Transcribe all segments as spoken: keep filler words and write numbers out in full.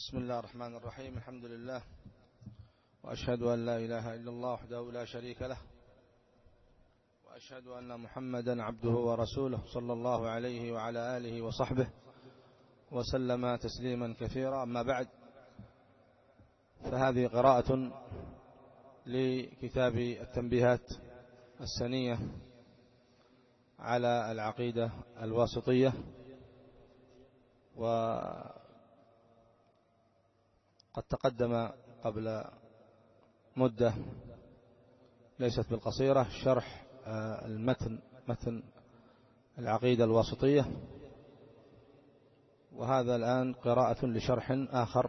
بسم الله الرحمن الرحيم. الحمد لله، وأشهد أن لا إله إلا الله وحده لا شريك له، وأشهد أن محمدا عبده ورسوله صلى الله عليه وعلى آله وصحبه وسلم تسليما كثيرا. أما بعد، فهذه قراءة لكتاب التنبيهات السنية على العقيدة الواسطية، وقد تقدم قبل مدة ليست بالقصيرة شرح المتن متن العقيدة الواسطية، وهذا الآن قراءة لشرح آخر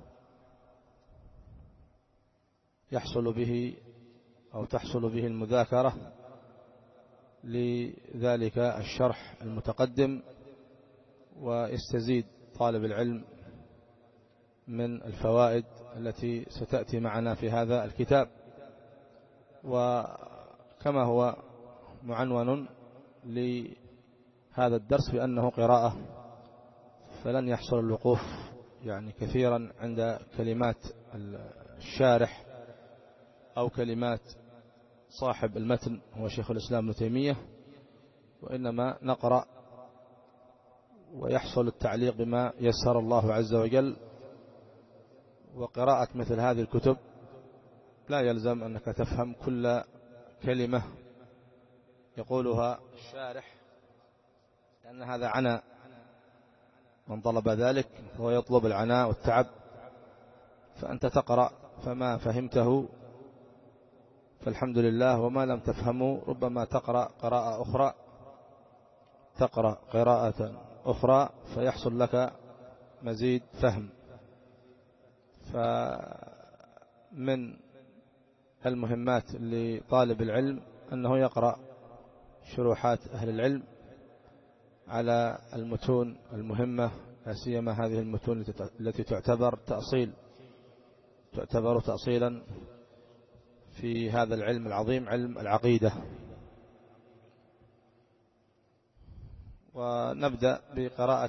يحصل به أو تحصل به المذاكرة لذلك الشرح المتقدم، ويستزيد طالب العلم من الفوائد التي ستأتي معنا في هذا الكتاب. وكما هو معنون لهذا الدرس بأنه قراءة، فلن يحصل الوقوف يعني كثيرا عند كلمات الشارح أو كلمات صاحب المتن هو شيخ الإسلام ابن تيمية، وإنما نقرأ ويحصل التعليق بما يسر الله عز وجل. وقراءة مثل هذه الكتب لا يلزم أنك تفهم كل كلمة يقولها الشارح، لأن هذا عناء، من طلب ذلك هو يطلب العناء والتعب. فأنت تقرأ فما فهمته فالحمد لله، وما لم تفهمه ربما تقرأ قراءة أخرى تقرأ قراءة أخرى فيحصل لك مزيد فهم. فمن المهمات لطالب العلم أنه يقرأ شروحات أهل العلم على المتون المهمة، لا سيما هذه المتون التي تعتبر تأصيل تعتبر تأصيلا في هذا العلم العظيم، علم العقيدة. ونبدأ بقراءة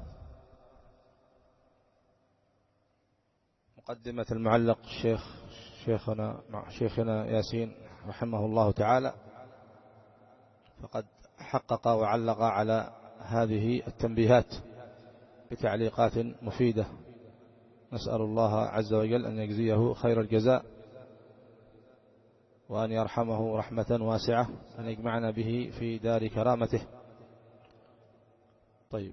مقدمة المعلق الشيخ شيخنا مع شيخنا ياسين رحمه الله تعالى، فقد حقق وعلق على هذه التنبيهات بتعليقات مفيدة. نسأل الله عز وجل أن يجزيه خير الجزاء، وأن يرحمه رحمة واسعة، أن يجمعنا به في دار كرامته. طيب،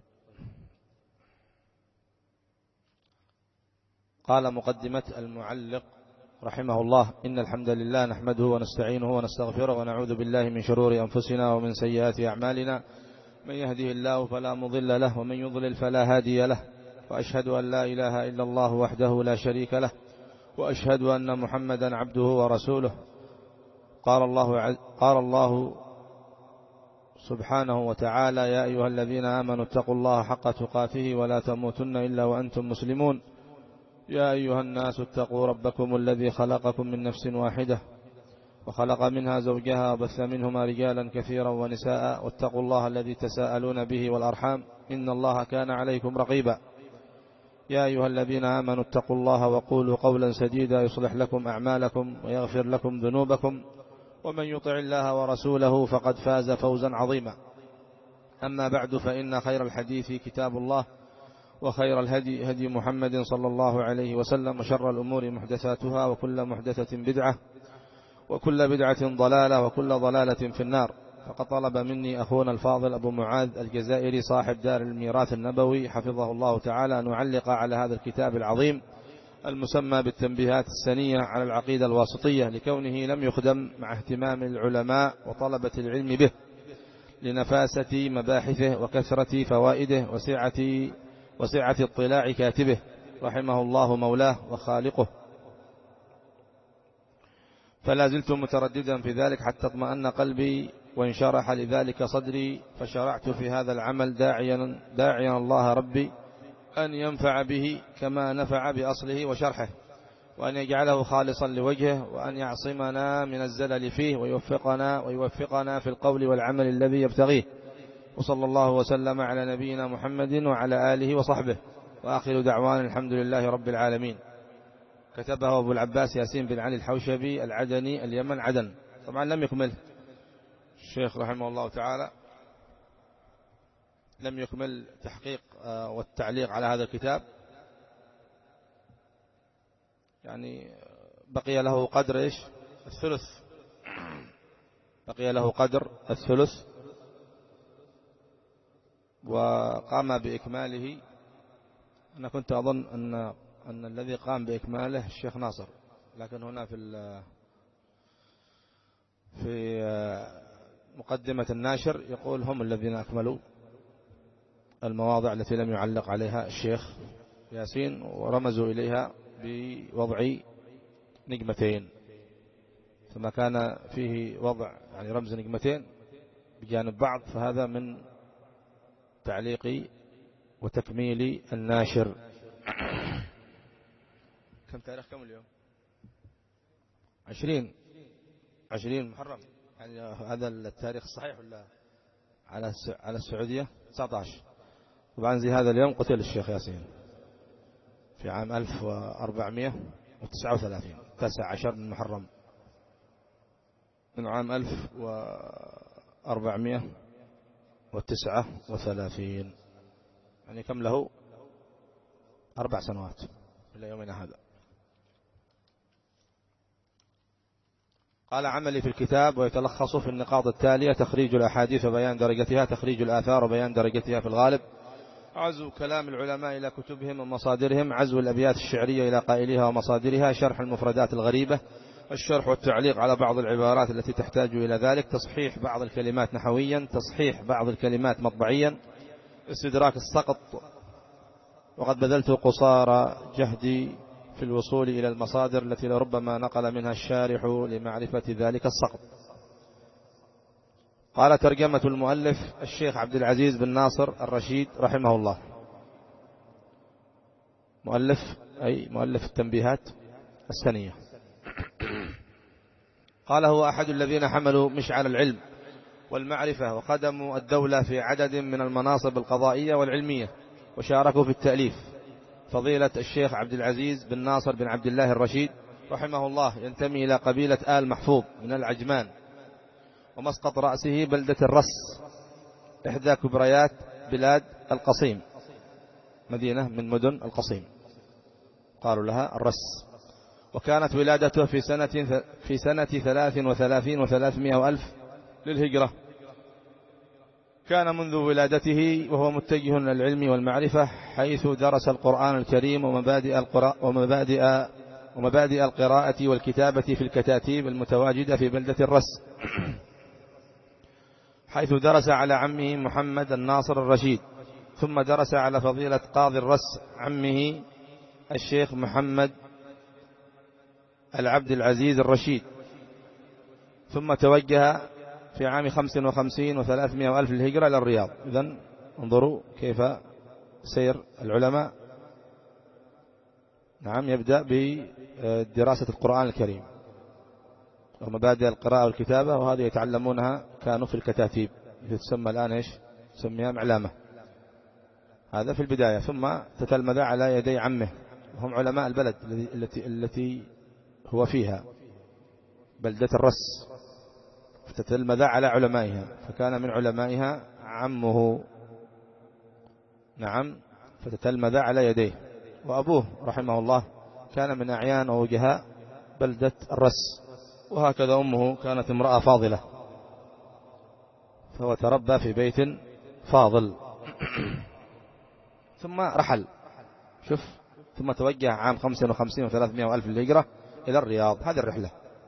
قال مقدمة المعلق رحمه الله: إن الحمد لله نحمده ونستعينه ونستغفره ونعوذ بالله من شرور أنفسنا ومن سيئات أعمالنا، من يهده الله فلا مضل له ومن يضلل فلا هادي له، وأشهد أن لا إله إلا الله وحده لا شريك له، وأشهد أن محمدا عبده ورسوله. قال الله قال الله سبحانه وتعالى: يا أيها الذين آمنوا اتقوا الله حق تقاته ولا تموتن إلا وأنتم مسلمون. يا أيها الناس اتقوا ربكم الذي خلقكم من نفس واحدة وخلق منها زوجها وبث منهما رجالا كثيرا ونساء، واتقوا الله الذي تساءلون به والأرحام إن الله كان عليكم رقيبا. يا أيها الذين آمنوا اتقوا الله وقولوا قولا سديدا يصلح لكم أعمالكم ويغفر لكم ذنوبكم، ومن يطع الله ورسوله فقد فاز فوزا عظيما. أما بعد، فإن خير الحديث كتاب الله، وخير الهدي هدي محمد صلى الله عليه وسلم، وشر الأمور محدثاتها، وكل محدثة بدعة، وكل بدعة ضلالة، وكل ضلالة في النار. فقد طلب مني أخونا الفاضل أبو معاذ الجزائري صاحب دار الميراث النبوي حفظه الله تعالى أن أعلق على هذا الكتاب العظيم المسمى بالتنبيهات السنية على العقيدة الواسطية، لكونه لم يخدم مع اهتمام العلماء وطلبة العلم به، لنفاسة مباحثه وكثرة فوائده وسعة وسعة اطلاع كاتبه رحمه الله مولاه وخالقه. فلا زلت مترددا في ذلك حتى اطمأن قلبي وانشرح لذلك صدري، فشرعت في هذا العمل داعيا داعيا الله ربي أن ينفع به كما نفع بأصله وشرحه، وأن يجعله خالصا لوجهه، وأن يعصمنا من الزلل فيه، ويوفقنا ويوفقنا في القول والعمل الذي يبتغيه. وصلى الله وسلم على نبينا محمد وعلى آله وصحبه. وآخر دعوان الحمد لله رب العالمين. كتبه أبو العباس ياسين بن علي الحوشبي العدني اليمن عدن. طبعا لم يكمل الشيخ رحمه الله تعالى، لم يكمل تحقيق والتعليق على هذا الكتاب، يعني بقي له قدر إيش الثلث، بقي له قدر الثلث، وقام بإكماله. أنا كنت أظن أن أن الذي قام بإكماله الشيخ ناصر، لكن هنا في في مقدمة الناشر يقول هم الذين أكملوا المواضع التي لم يعلق عليها الشيخ ياسين، ورمزوا إليها بوضع نجمتين، ثم كان فيه وضع يعني رمز نجمتين بجانب بعض، فهذا من تعليق وتكميل الناشر. كم تاريخ كم اليوم؟ عشرين عشرين محرم، يعني هذا التاريخ الصحيح ولا على على السعودية؟ تسعة عشر. طبعا زي هذا اليوم قتل الشيخ ياسين في عام ألف وأربعمائة وتسعة وثلاثين، تاسع عشر من محرم من عام ألف وأربعمائة وتسعة وثلاثين، يعني كم له؟ أربع سنوات إلى يومنا هذا. قال عملي في الكتاب ويتلخص في النقاط التالية: تخريج الأحاديث وبيان درجتها، تخريج الآثار وبيان درجتها في الغالب، عزو كلام العلماء إلى كتبهم ومصادرهم، عزو الأبيات الشعرية إلى قائلها ومصادرها، شرح المفردات الغريبة، الشرح والتعليق على بعض العبارات التي تحتاج إلى ذلك، تصحيح بعض الكلمات نحويا، تصحيح بعض الكلمات مطبعيا، استدراك السقط. وقد بذلت قصارى جهدي في الوصول إلى المصادر التي لربما نقل منها الشارح لمعرفة ذلك السقط. قال ترجمة المؤلف الشيخ عبد العزيز بن ناصر الرشيد رحمه الله. مؤلف أي مؤلف التنبيهات السنية. قال هو أحد الذين حملوا مشعل العلم والمعرفة وخدموا الدولة في عدد من المناصب القضائية والعلمية، وشاركوا في التأليف. فضيلة الشيخ عبد العزيز بن ناصر بن عبد الله الرشيد رحمه الله ينتمي إلى قبيلة آل محفوظ من العجمان، ومسقط رأسه بلدة الرس، إحدى كبريات بلاد القصيم، مدينة من مدن القصيم قالوا لها الرس. وكانت ولادته في سنة في سنة ثلاث وثلاثين وثلاثمائة وألف للهجرة. كان منذ ولادته وهو متجه للعلم والمعرفة، حيث درس القرآن الكريم ومبادئ القراءة ومبادئ ومبادئ القراءة والكتابة في الكتاتيب المتواجدة في بلدة الرس، حيث درس على عمه محمد الناصر الرشيد، ثم درس على فضيلة قاضي الرس عمه الشيخ محمد العبد العزيز الرشيد، ثم توجه في عام خمس وخمسين وثلاثمائة وألف للهجرة إلى الرياض. إذن انظروا كيف سير العلماء. نعم، يبدأ بدراسة القرآن الكريم ومبادئ القراءة والكتابة، وهذه يتعلمونها كانوا في الكتاتيب تسمى الآن إيش؟ تسميها معلمة. هذا في البداية، ثم تتلمذ على يدي عمه، هم علماء البلد التي التي هو فيها، بلدة الرس، فتتلمذ على علمائها، فكان من علمائها عمه. نعم، فتتلمذ على يديه. وأبوه رحمه الله كان من أعيان ووجهاء بلدة الرس، وهكذا أمه كانت امرأة فاضلة، فهو تربى في بيت فاضل. ثم رحل، شوف، ثم توجه عام خمسة وخمسين وثلاثمائة وألف للهجرة إلى الرياض. هذه الرحلة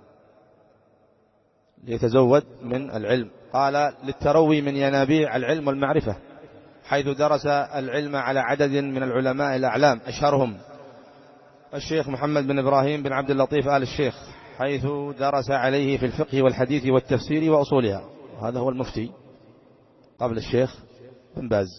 ليتزود من العلم. قال للتروي من ينابيع العلم والمعرفة، حيث درس العلم على عدد من العلماء الأعلام، أشهرهم الشيخ محمد بن إبراهيم بن عبد اللطيف آل الشيخ، حيث درس عليه في الفقه والحديث والتفسير وأصولها، وهذا هو المفتي قبل الشيخ بن باز.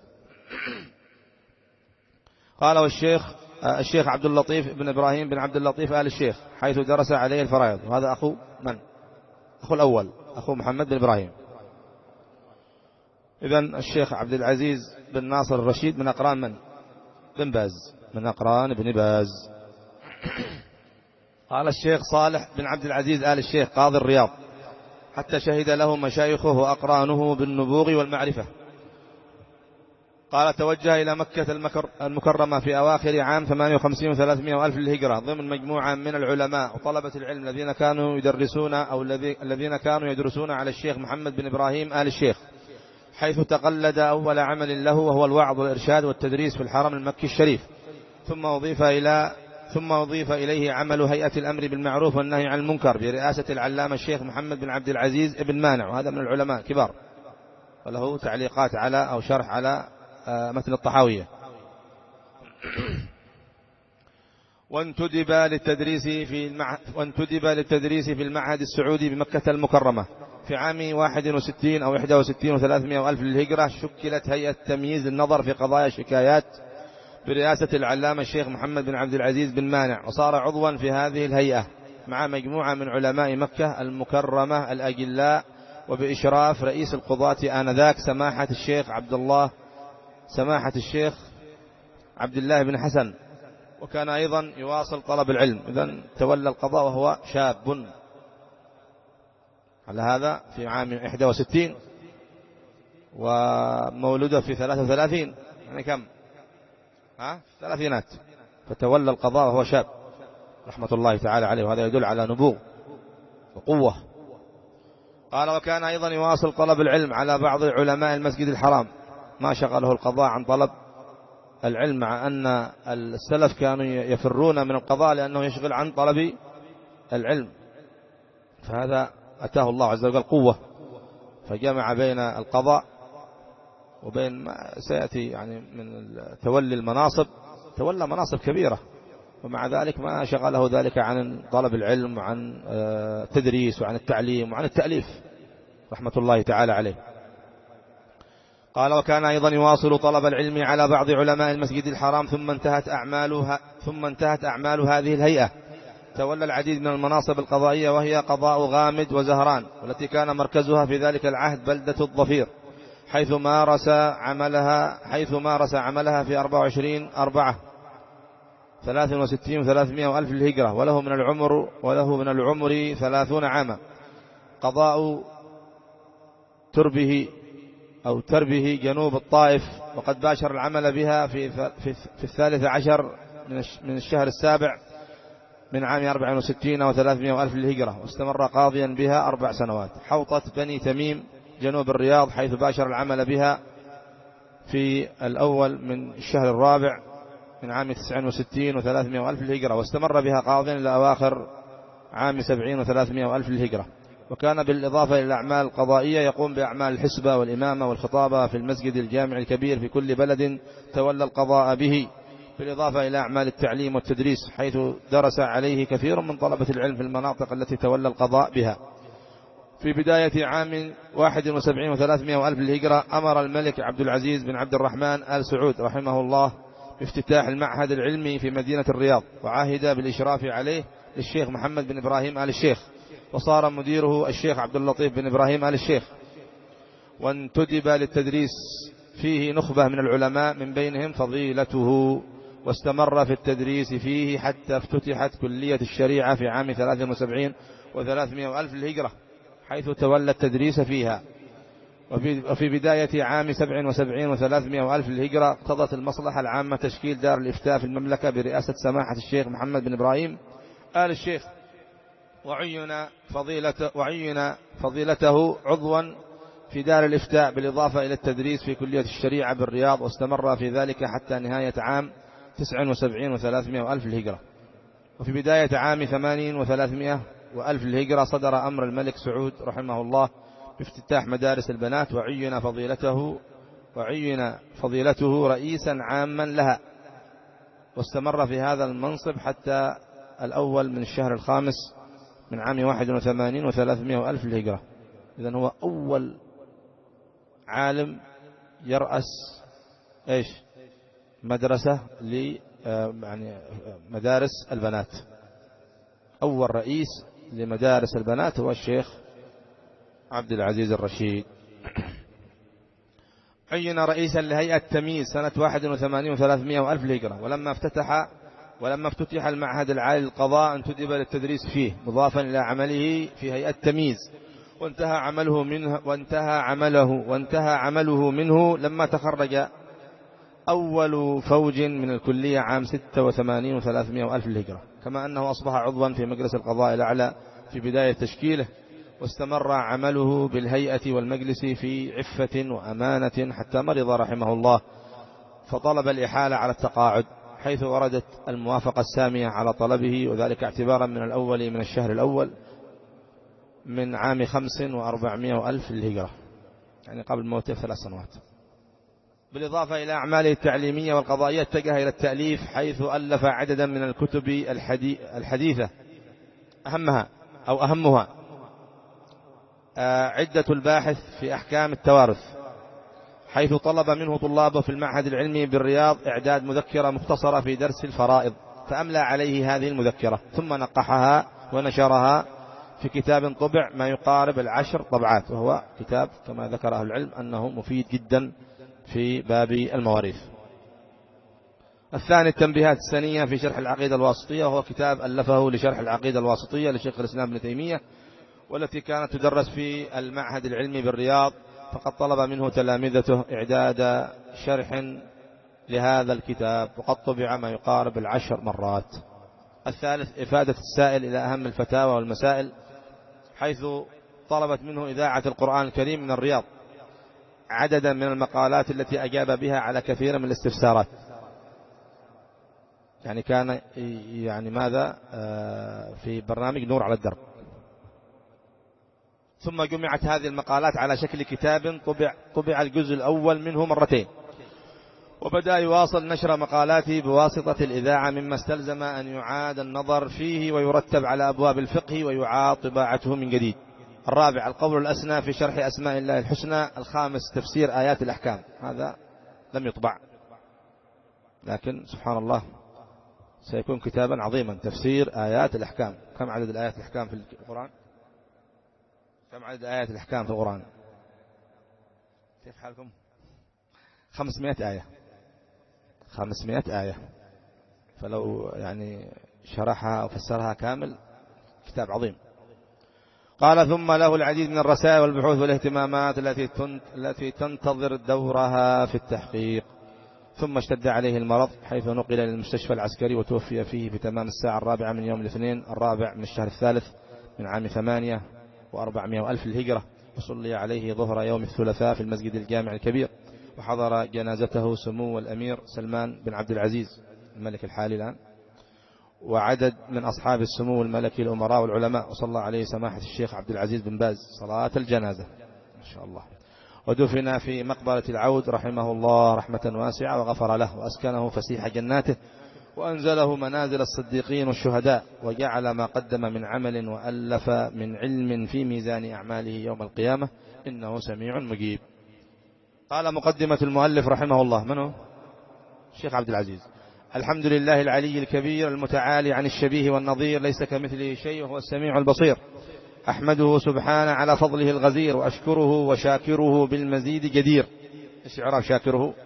قال والشيخ الشيخ عبد اللطيف بن إبراهيم بن عبد اللطيف آل الشيخ، حيث درس عليه الفرائض، وهذا أخو من؟ أخو الأول، أخو محمد بن إبراهيم. إذن الشيخ عبد العزيز بن ناصر الرشيد من أقران من؟ بن باز، من أقران ابن باز. قال الشيخ صالح بن عبد العزيز آل الشيخ قاضي الرياض، حتى شهد له مشايخه وأقرانه بالنبوغ والمعرفة. قال توجه إلى مكة المكرمة في أواخر عام ثمانية وخمسين وثلاثمائة وألف للهجرة ضمن مجموعة من العلماء وطلبة العلم الذين كانوا يدرسون أو الذين كانوا يدرسون على الشيخ محمد بن إبراهيم آل الشيخ، حيث تقلد أول عمل له وهو الوعظ والإرشاد والتدريس في الحرم المكي الشريف. ثم أضيف إلى ثم أضيف إليه عمل هيئة الأمر بالمعروف والنهي عن المنكر برئاسة العلامة الشيخ محمد بن عبد العزيز ابن مانع، وهذا من العلماء كبار، وله تعليقات على أو شرح على متن الطحاوية. وانتدب للتدريس في المعهد وانتدب للتدريس في المعهد السعودي بمكة المكرمة في عام واحد وستين أو إحدى وستين وثلاثمائة وألف للهجرة. شكلت هيئة تمييز النظر في قضايا شكايات برئاسة العلامة الشيخ محمد بن عبد العزيز بن مانع، وصار عضوا في هذه الهيئة مع مجموعة من علماء مكة المكرمة الأجلاء، وبإشراف رئيس القضاة آنذاك سماحة الشيخ عبد الله سماحة الشيخ عبد الله بن حسن، وكان أيضا يواصل طلب العلم. إذن تولى القضاء وهو شاب على هذا في عام إحدى وستين، ومولده في ثلاثة وثلاثين، يعني كم ها ثلاثينات، فتولى القضاء وهو شاب رحمة الله تعالى عليه، وهذا يدل على نبوغ وقوة. قال وكان أيضا يواصل طلب العلم على بعض علماء المسجد الحرام، ما شغله القضاء عن طلب العلم، مع أن السلف كانوا يفرون من القضاء لأنه يشغل عن طلب العلم، فهذا أتاه الله عز وجل قوة، فجمع بين القضاء وبين ما سيأتي يعني من تولي المناصب. تولى مناصب كبيرة، ومع ذلك ما شغله ذلك عن طلب العلم وعن التدريس وعن التعليم وعن التأليف رحمة الله تعالى عليه. قال وكان أيضا يواصل طلب العلم على بعض علماء المسجد الحرام، ثم انتهت أعمالها ثم انتهت أعمال هذه الهيئة. تولى العديد من المناصب القضائية، وهي قضاء غامد وزهران، والتي كان مركزها في ذلك العهد بلدة الظفير، حيث مارس عملها حيث مارس عملها في أربعة وعشرين أربعة ثلاث وستين وثلاثمائة وألف الهجرة، وله من العمر وله من العمر ثلاثون عاما. قضاء تربه أو تربه جنوب الطائف، وقد باشر العمل بها في في, في الثالث عشر من الشهر السابع من عام أربعة وستين وثلاثمائة وألف الهجرة، واستمر قاضيا بها أربع سنوات. حوطة بني تميم جنوب الرياض، حيث باشر العمل بها في الأول من الشهر الرابع من عام تسعة وستين وثلاثمائة وألف الهجرة، واستمر بها قاضيا إلى أواخر عام سبعين وثلاثمائة وألف الهجرة. وكان بالإضافة إلى الأعمال القضائية يقوم بأعمال الحسبة والإمامة والخطابة في المسجد الجامع الكبير في كل بلد تولى القضاء به، بالإضافة إلى أعمال التعليم والتدريس، حيث درس عليه كثير من طلبة العلم في المناطق التي تولى القضاء بها. في بداية عام واحد وسبعين وثلاثمائة وألف الهجرة أمر الملك عبد العزيز بن عبد الرحمن آل سعود رحمه الله بافتتاح المعهد العلمي في مدينة الرياض، وعاهد بالإشراف عليه للشيخ محمد بن إبراهيم آل الشيخ، وصار مديره الشيخ عبد اللطيف بن إبراهيم آل الشيخ. وانتدب للتدريس فيه نخبة من العلماء من بينهم فضيلته، واستمر في التدريس فيه حتى افتتحت كلية الشريعة في عام ثلاث وسبعين وثلاثمائة وألف الهجرة، حيث تولى التدريس فيها. وفي بداية عام سبع وسبعين وثلاثمائة وألف الهجرة اقتضت المصلحة العامة تشكيل دار الإفتاء في المملكة برئاسة سماحة الشيخ محمد بن إبراهيم آل الشيخ، وعين فضيلته, وعين فضيلته عضوا في دار الإفتاء، بالإضافة إلى التدريس في كلية الشريعة بالرياض، واستمر في ذلك حتى نهاية عام تسع وسبعين وثلاثمائة وألف الهجرة. وفي بداية عام ثمانين وثلاثمائة وألف الهجرة صدر أمر الملك سعود رحمه الله بافتتاح مدارس البنات، وعين فضيلته وعين فضيلته رئيسا عاما لها، واستمر في هذا المنصب حتى الأول من الشهر الخامس من عام واحد وثمانين وثلاثمائة وألف الهجرة. إذن هو أول عالم يرأس إيش مدرسة ل يعني مدارس البنات. أول رئيس لمدارس البنات هو الشيخ عبد العزيز الرشيد. عين رئيسا لهيئة تمييز سنة واحد وثمانين وثلاثمائة وألف الهجرة، ولما افتتح ولما افتتح المعهد العالي للقضاء انتدب للتدريس فيه مضافا إلى عمله في هيئة تمييز، وانتهى عمله منه وانتهى عمله وانتهى عمله منه لما تخرج أول فوج من الكلية عام ستة وثمانين وثلاثمائة وألف الهجرة، كما أنه أصبح عضوا في مجلس القضاء الأعلى في بداية تشكيله، واستمر عمله بالهيئة والمجلس في عفة وأمانة حتى مرض رحمه الله، فطلب الإحالة على التقاعد، حيث وردت الموافقة السامية على طلبه، وذلك اعتبارا من الأول من الشهر الأول من عام خمس وأربعمائة وألف الهجرة، يعني قبل موته ثلاث سنوات. بالإضافة إلى أعماله التعليمية والقضائية اتجه إلى التأليف، حيث ألف عددا من الكتب الحديثة، أهمها أو أهمها عدة الباحث في أحكام التوارث، حيث طلب منه طلابه في المعهد العلمي بالرياض إعداد مذكرة مختصرة في درس الفرائض، فأملى عليه هذه المذكرة ثم نقحها ونشرها في كتاب طبع ما يقارب العشر طبعات، وهو كتاب كما ذكر أهل العلم أنه مفيد جدا في باب المواريث. الثاني التنبيهات السنية في شرح العقيدة الواسطية، وهو كتاب ألفه لشرح العقيدة الواسطية لشيخ الإسلام ابن تيمية، والتي كانت تدرس في المعهد العلمي بالرياض، فقد طلب منه تلامذته إعداد شرح لهذا الكتاب، وقد طبع ما يقارب العشر مرات. الثالث إفادة السائل إلى أهم الفتاوى والمسائل، حيث طلبت منه إذاعة القرآن الكريم من الرياض عددا من المقالات التي أجاب بها على كثير من الاستفسارات، يعني كان يعني ماذا في برنامج نور على الدرب. ثم جمعت هذه المقالات على شكل كتاب طبع, طبع الجزء الأول منه مرتين، وبدأ يواصل نشر مقالاته بواسطة الإذاعة، مما استلزم أن يعاد النظر فيه ويرتب على أبواب الفقه ويعاد طباعته من جديد. الرابع القول الأسنى في شرح أسماء الله الحسنى. الخامس تفسير آيات الأحكام، هذا لم يطبع، لكن سبحان الله سيكون كتابا عظيما، تفسير آيات الأحكام. كم عدد الآيات الأحكام في القرآن؟ كم عدد آيات الأحكام في القرآن؟ كيف حالكم؟ خمسمائة آية، خمسمائة آية، فلو يعني شرحها أو فسرها كامل كتاب عظيم. قال ثم له العديد من الرسائل والبحوث والاهتمامات التي التي تنتظر دورها في التحقيق. ثم اشتد عليه المرض، حيث نقل للمستشفى العسكري وتوفي فيه في تمام الساعة الرابعة من يوم الاثنين الرابع من الشهر الثالث من عام ثمانية وأربعمائة وألف الهجرة، وصلي عليه ظهر يوم الثلاثاء في المسجد الجامع الكبير، وحضر جنازته سمو الأمير سلمان بن عبد العزيز الملك الحالي الآن، وعدد من أصحاب السمو الملكي الأمراء والعلماء، وصلى عليه سماحة الشيخ عبد العزيز بن باز صلاة الجنازة ما شاء الله. ودفن في مقبرة العود رحمه الله رحمة واسعة، وغفر له وأسكنه فسيح جناته، وأنزله منازل الصديقين والشهداء، وجعل ما قدم من عمل وألف من علم في ميزان أعماله يوم القيامة، إنه سميع مجيب. قال مقدمة المؤلف رحمه الله، من هو؟ الشيخ عبد العزيز. الحمد لله العلي الكبير المتعالي عن الشبيه والنظير، ليس كمثله شيء وهو السميع البصير. أحمده سبحانه على فضله الغزير، وأشكره وشاكره بالمزيد جدير. إيش إعراب شاكره؟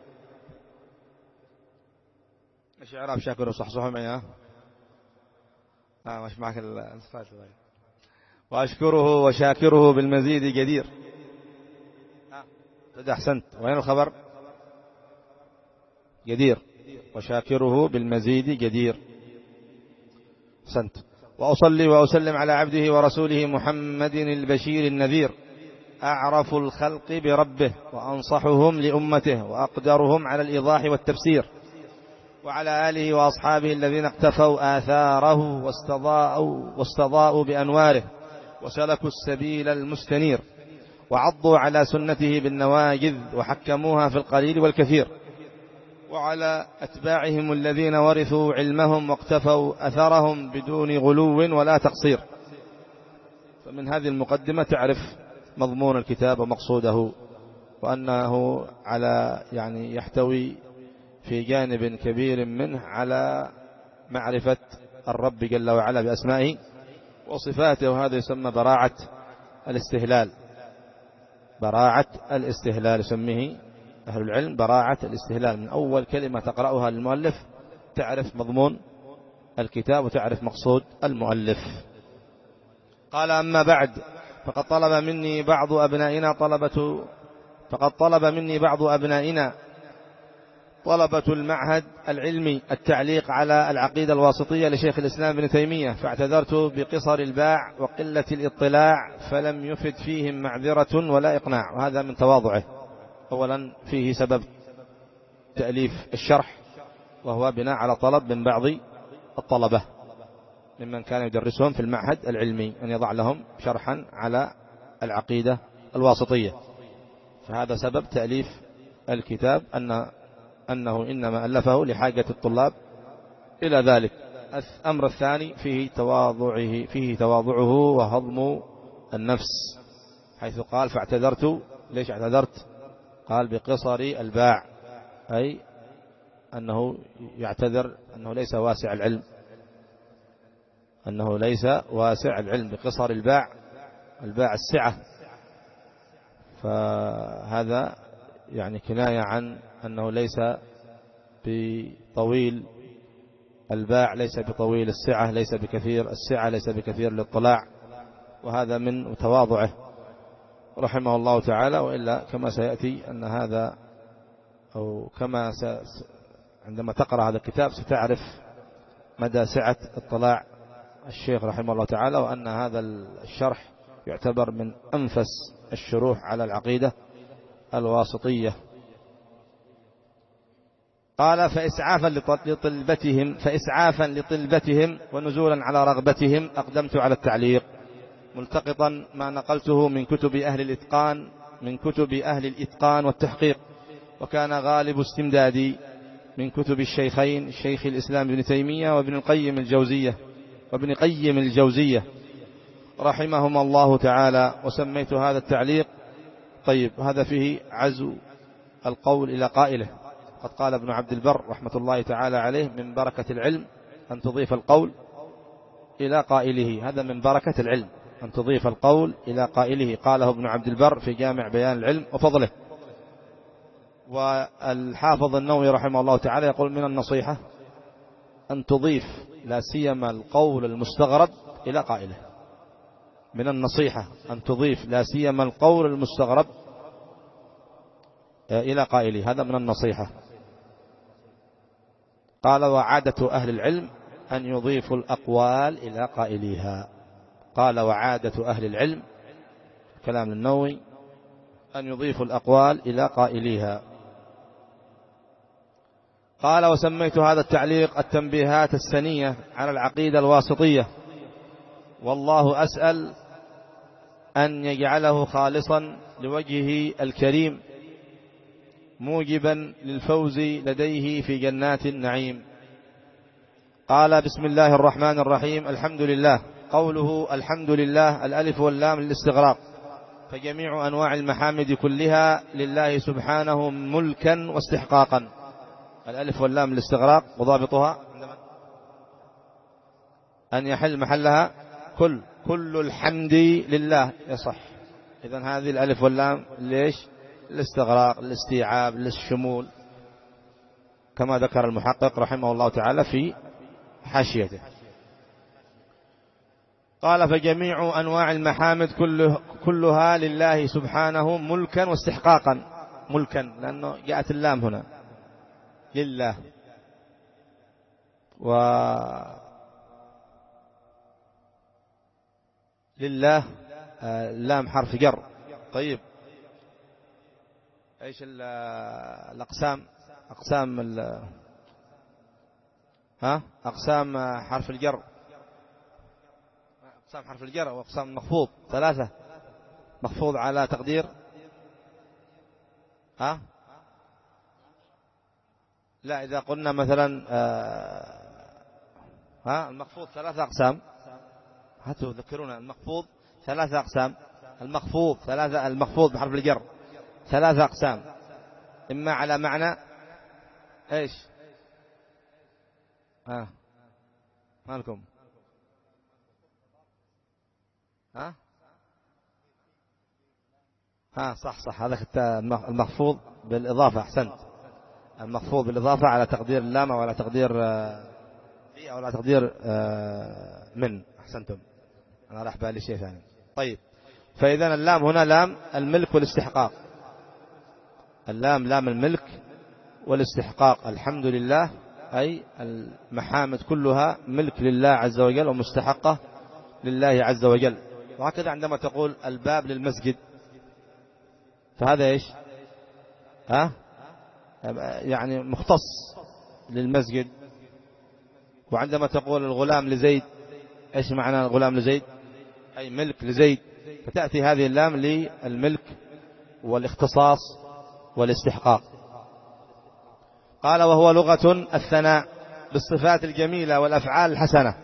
إيش إعراب شاكره؟ صحصحوا معي ها؟ لا مش معك الصفات. وأشكره وشاكره بالمزيد جدير. ها أحسنت. وين الخبر؟ جدير. وشاكره بالمزيد جدير. أحسنت. وأصلي وأسلم على عبده ورسوله محمد البشير النذير، أعرف الخلق بربه وأنصحهم لأمته وأقدرهم على الإيضاح والتفسير، وعلى آله وأصحابه الذين اقتفوا آثاره واستضاءوا, واستضاءوا بأنواره وسلكوا السبيل المستنير، وعضوا على سنته بالنواجذ وحكموها في القليل والكثير، وعلى أتباعهم الذين ورثوا علمهم واقتفوا أثرهم بدون غلو ولا تقصير. فمن هذه المقدمة تعرف مضمون الكتاب ومقصوده، وأنه على يعني يحتوي في جانب كبير منه على معرفة الرب جل وعلا بأسمائه وصفاته، وهذا يسمى براعة الاستهلال. براعة الاستهلال يسميه أهل العلم براعة الاستهلال، من أول كلمة تقرأها للمؤلف تعرف مضمون الكتاب وتعرف مقصود المؤلف. قال أما بعد فقد طلب مني بعض أبنائنا طلبة فقد طلب مني بعض أبنائنا طلبة المعهد العلمي التعليق على العقيدة الواسطية لشيخ الإسلام ابن تيمية، فاعتذرت بقصر الباع وقلة الاطلاع فلم يفد فيهم معذرة ولا إقناع. وهذا من تواضعه. أولا فيه سبب تأليف الشرح، وهو بناء على طلب من بعض الطلبة ممن كان يدرسهم في المعهد العلمي أن يضع لهم شرحا على العقيدة الواسطية، فهذا سبب تأليف الكتاب، أن أنه إنما ألفه لحاجة الطلاب إلى ذلك. الأمر الثاني فيه تواضعه فيه تواضعه وهضم النفس، حيث قال فاعتذرت. ليش اعتذرت؟ قال بقصر الباع، أي أنه يعتذر أنه ليس واسع العلم أنه ليس واسع العلم بقصر الباع، الباع السعة، فهذا يعني كناية عن أنه ليس بطويل الباع، ليس بطويل السعة، ليس بكثير السعة، ليس بكثير الاطلاع، وهذا من تواضعه رحمه الله تعالى. وإلا كما سيأتي أن هذا أو كما س... عندما تقرأ هذا الكتاب ستعرف مدى سعة اطلاع الشيخ رحمه الله تعالى، وأن هذا الشرح يعتبر من أنفس الشروح على العقيدة الواسطية. قال فإسعافا لطلبتهم فإسعافا لطلبتهم ونزولا على رغبتهم أقدمت على التعليق، ملتقطا ما نقلته من كتب أهل الإتقان من كتب أهل الإتقان والتحقيق، وكان غالب استمدادي من كتب الشيخين شيخ الإسلام ابن تيمية وابن القيم الجوزية وابن قيم الجوزية رحمهما الله تعالى، وسميت هذا التعليق. طيب هذا فيه عزو القول إلى قائله. قد قال ابن عبد البر رحمة الله تعالى عليه من بركة العلم أن تضيف القول إلى قائله، هذا من بركة العلم أن تضيف القول إلى قائله، قاله ابن عبد البر في جامع بيان العلم وفضله. والحافظ النووي رحمه الله تعالى يقول من النصيحة أن تضيف لا سيما القول المستغرب إلى قائله، من النصيحة أن تضيف لا سيما القول المستغرب إلى قائله، هذا من النصيحة. قال وعادة أهل العلم أن يضيفوا الأقوال إلى قائليها. قال وعادة أهل العلم، كلام النووي، أن يضيفوا الأقوال إلى قائليها. قال وسميت هذا التعليق التنبيهات السنية على العقيدة الواسطية، والله أسأل أن يجعله خالصا لوجهه الكريم موجبا للفوز لديه في جنات النعيم. قال بسم الله الرحمن الرحيم. الحمد لله. قوله الحمد لله الألف واللام للاستغراق، فجميع أنواع المحامد كلها لله سبحانه ملكا واستحقاقا. الألف واللام للاستغراق وضابطها أن يحل محلها كل كل الحمد لله يصح. إذن هذه الألف واللام ليش؟ الاستغراق، الاستيعاب، للشمول، كما ذكر المحقق رحمه الله تعالى في حاشيته. قال فجميع أنواع المحامد كله كلها لله سبحانه ملكا واستحقاقا. ملكا لأنه جاءت اللام هنا لله، و لله اللام حرف جر. طيب ايش الاقسام؟ اقسام ال ها اقسام حرف الجر، اقسام حرف الجر واقسام المخفوض ثلاثه. مخفوض على تقدير ها لا، اذا قلنا مثلا ها المخفوض ثلاثه اقسام. هاتوا ذكرونا المخفوض ثلاثه اقسام. المخفوض ثلاثه المخفوض بحرف الجر ثلاثة أقسام، إما على معنى إيش؟ ها مالكم؟ ها ها صح صح، هذا المخفوض بالإضافة، أحسنت، المخفوض بالإضافة على تقدير اللام أو على تقدير في أو على تقدير من، أحسنتم، أنا راح بالي شيء ثاني. طيب، فإذا اللام هنا لام الملك والاستحقاق، اللام لام الملك والاستحقاق، الحمد لله، أي المحامد كلها ملك لله عز وجل ومستحقة لله عز وجل. وهكذا عندما تقول الباب للمسجد فهذا إيش؟ ها؟ يعني مختص للمسجد. وعندما تقول الغلام لزيد، إيش معنى الغلام لزيد؟ أي ملك لزيد. فتأتي هذه اللام للملك والاختصاص والاستحقاق. قال وهو لغة الثناء بالصفات الجميلة والأفعال الحسنة.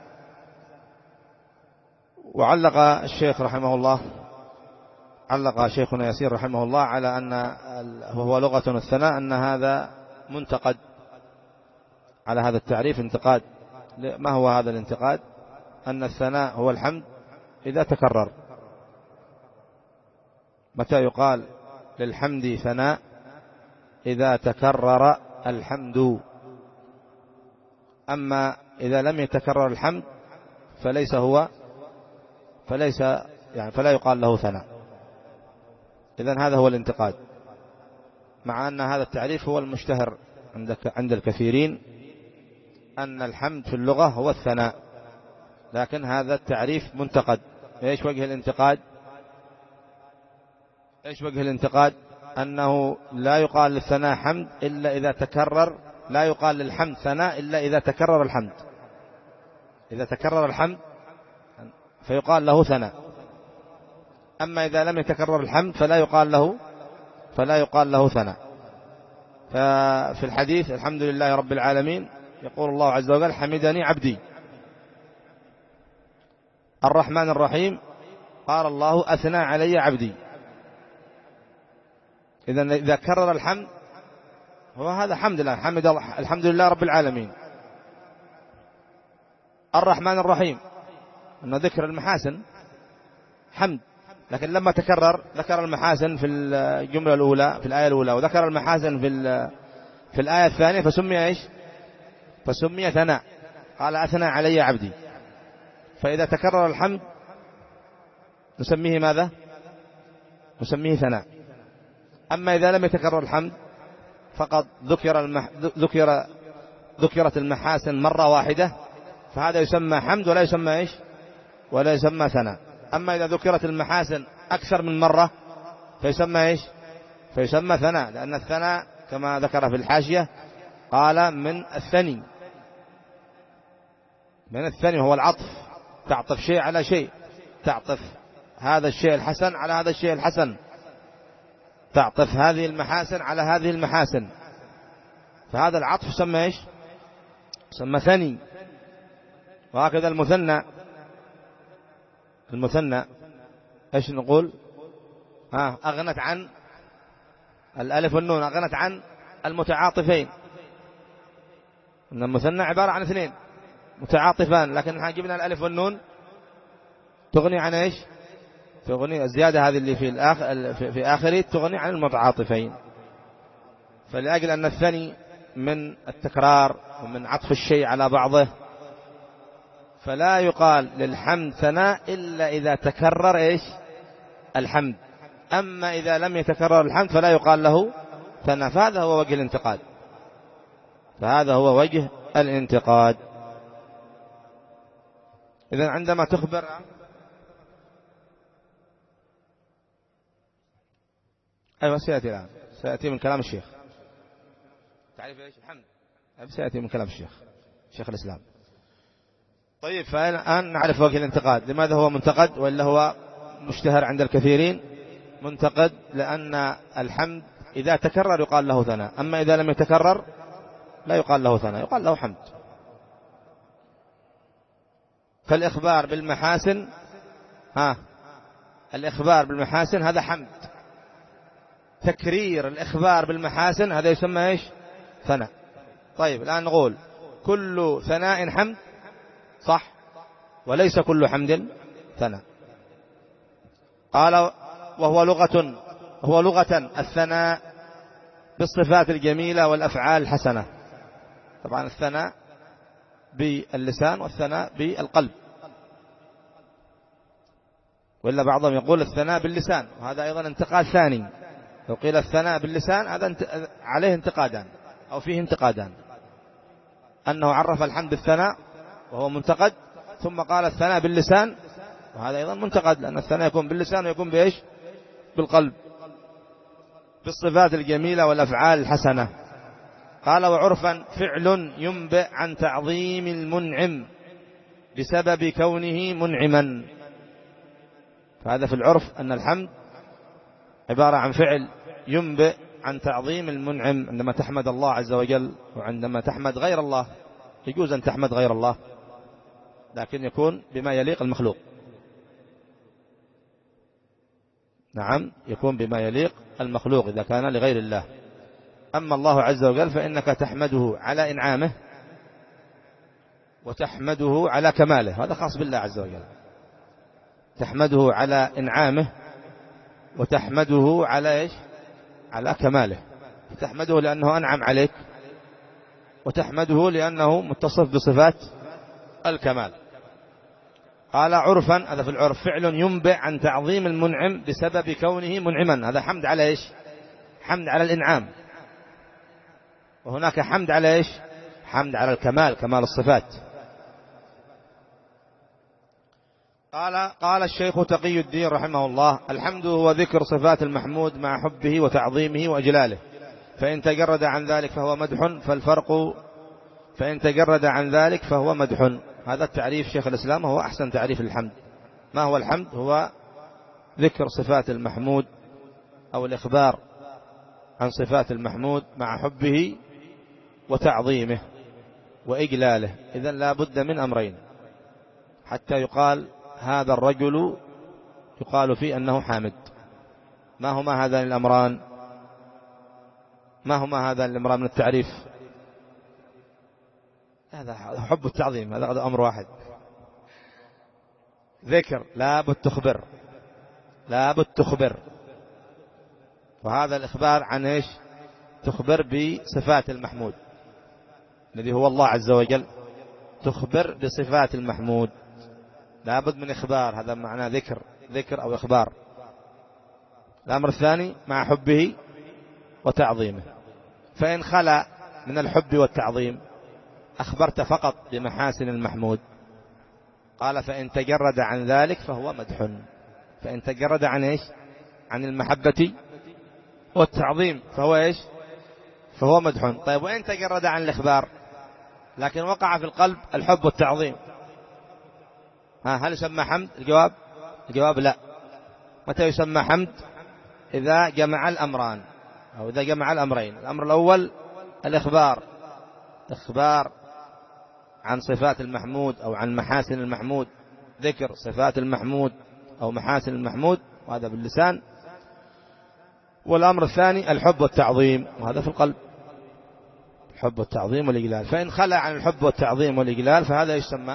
وعلق الشيخ رحمه الله، علق شيخنا يسير رحمه الله على أن وهو لغة الثناء أن هذا منتقد، على هذا التعريف انتقاد. ما هو هذا الانتقاد؟ أن الثناء هو الحمد إذا تكرر. متى يقال للحمد ثناء؟ إذا تكرر الحمد. أما إذا لم يتكرر الحمد فليس هو فليس يعني فلا يقال له ثناء. إذن هذا هو الانتقاد، مع أن هذا التعريف هو المشتهر عندك عند الكثيرين، أن الحمد في اللغة هو الثناء، لكن هذا التعريف منتقد. إيش وجه الانتقاد؟ إيش وجه الانتقاد؟ أنه لا يقال للثناء حمد إلا إذا تكرر، لا يقال للحمد ثناء إلا إذا تكرر الحمد. إذا تكرر الحمد فيقال له ثناء، أما إذا لم يتكرر الحمد فلا يقال له فلا يقال له ثناء. ففي الحديث الحمد لله رب العالمين يقول الله عز وجل حمدني عبدي. الرحمن الرحيم قال الله أثنى علي عبدي. إذا إذا كرر الحمد هو هذا حمد لله، حمد الله الحمد لله رب العالمين. الرحمن الرحيم أن ذكر المحاسن حمد، لكن لما تكرر ذكر المحاسن في الجملة الأولى في الآية الأولى، وذكر المحاسن في في الآية الثانية، فسمي إيش؟ فسمي ثناء. قال أثنى علي عبدي. فإذا تكرر الحمد نسميه ماذا؟ نسميه ثناء. أما إذا لم يتكرر الحمد فقد ذكر المح... ذكر ذكرت المحاسن مرة واحدة، فهذا يسمى حمد ولا يسمى إيش؟ ولا يسمى ثناء. أما إذا ذكرت المحاسن أكثر من مرة فيسمى إيش؟ فيسمى ثناء، لأن الثناء كما ذكر في الحاشية قال من الثني، من الثني هو العطف، تعطف شيء على شيء، تعطف هذا الشيء الحسن على هذا الشيء الحسن، تعطف هذه المحاسن على هذه المحاسن، فهذا العطف يسمى إيش؟ يسمى ثني. وهكذا المثنى، المثنى إيش نقول؟ ها أغنت عن الألف والنون، أغنت عن المتعاطفين. إن المثنى عبارة عن اثنين متعاطفان، لكن احنا جبنا الألف والنون تغني عن إيش؟ تغني الزيادة هذه اللي في الآخر في آخره تغني عن المتعاطفين. فلأجل أن الثاني من التكرار ومن عطف الشيء على بعضه، فلا يقال للحمد ثناء إلا إذا تكرر إيش؟ الحمد. أما إذا لم يتكرر الحمد فلا يقال له ثناء. فهذا هو وجه الانتقاد، فهذا هو وجه الانتقاد. إذن عندما تخبر أيوة سيأتي الآن، سيأتي من كلام الشيخ. تعرف إيش الحمد؟ سيأتي من كلام الشيخ شيخ الإسلام. طيب، فالآن نعرف وجه الانتقاد. لماذا هو منتقد وإلا هو مشتهر عند الكثيرين؟ منتقد لأن الحمد إذا تكرر يقال له ثناء، أما إذا لم يتكرر لا يقال له ثناء، يقال له حمد. فالإخبار بالمحاسن، ها الإخبار بالمحاسن هذا حمد. تكرير الإخبار بالمحاسن هذا يسمى إيش؟ ثناء. طيب الآن نقول كل ثناء حمد، صح؟ وليس كل حمد ثناء. قال وهو لغة هو لغة الثناء بالصفات الجميلة والأفعال الحسنة. طبعا الثناء باللسان والثناء بالقلب، وإلا بعضهم يقول الثناء باللسان، وهذا أيضا انتقاد ثاني. لو قيل الثناء باللسان هذا عليه انتقادان أو فيه انتقادان، أنه عرف الحمد بالثناء وهو منتقد، ثم قال الثناء باللسان وهذا أيضا منتقد، لأن الثناء يكون باللسان ويكون بإيش؟ بالقلب، بالصفات الجميلة والأفعال الحسنة. قال وعرفا فعل ينبئ عن تعظيم المنعم بسبب كونه منعما. فهذا في العرف أن الحمد عبارة عن فعل ينبئ عن تعظيم المنعم. عندما تحمد الله عز وجل وعندما تحمد غير الله، يجوز أن تحمد غير الله لكن يكون بما يليق المخلوق. نعم، يكون بما يليق المخلوق إذا كان لغير الله. أما الله عز وجل فإنك تحمده على إنعامه وتحمده على كماله، هذا خاص بالله عز وجل. تحمده على إنعامه وتحمده على إيش؟ على كماله. تحمده لأنه أنعم عليك، وتحمده لأنه متصف بصفات الكمال. قال عرفا، هذا في العرف فعل ينبئ عن تعظيم المنعم بسبب كونه منعما. هذا حمد على إيش؟ حمد على الإنعام. وهناك حمد على إيش؟ حمد على الكمال، كمال الصفات. قال قال الشيخ تقي الدين رحمه الله: الحمد هو ذكر صفات المحمود مع حبه وتعظيمه وإجلاله، فإن تجرد عن ذلك فهو مدح، فالفرق فإن تجرد عن ذلك فهو مدح. هذا التعريف شيخ الإسلام هو أحسن تعريف للحمد. ما هو الحمد؟ هو ذكر صفات المحمود أو الإخبار عن صفات المحمود مع حبه وتعظيمه وإجلاله. إذن لا بد من أمرين حتى يقال هذا الرجل يقال فيه أنه حامد. ما هما هذان الأمران؟ ما هما هذان الأمران من التعريف؟ هذا حب التعظيم، هذا أمر واحد. ذكر، لا بد تخبر، لا بد تخبر. وهذا الإخبار عن إيش؟ تخبر بصفات المحمود الذي هو الله عز وجل، تخبر بصفات المحمود، لا بد من إخبار. هذا معنى ذكر، ذكر أو إخبار. الأمر الثاني مع حبه وتعظيمه. فإن خلا من الحب والتعظيم أخبرت فقط بمحاسن المحمود. قال فإن تجرد عن ذلك فهو مدح. فإن تجرد عن إيش؟ عن المحبة والتعظيم فهو إيش؟ فهو مدح. طيب وإن تجرد عن الإخبار لكن وقع في القلب الحب والتعظيم، ها هل يسمى حمد؟ الجواب الجواب لا. متى يسمى حمد؟ إذا جمع الأمران أو إذا جمع الأمرين. الأمر الأول الإخبار، إخبار عن صفات المحمود أو عن محاسن المحمود، ذكر صفات المحمود أو محاسن المحمود، وهذا باللسان. والأمر الثاني الحب والتعظيم، وهذا في القلب، الحب والتعظيم والإجلال. فإن خلى عن الحب والتعظيم والإجلال فهذا يسمى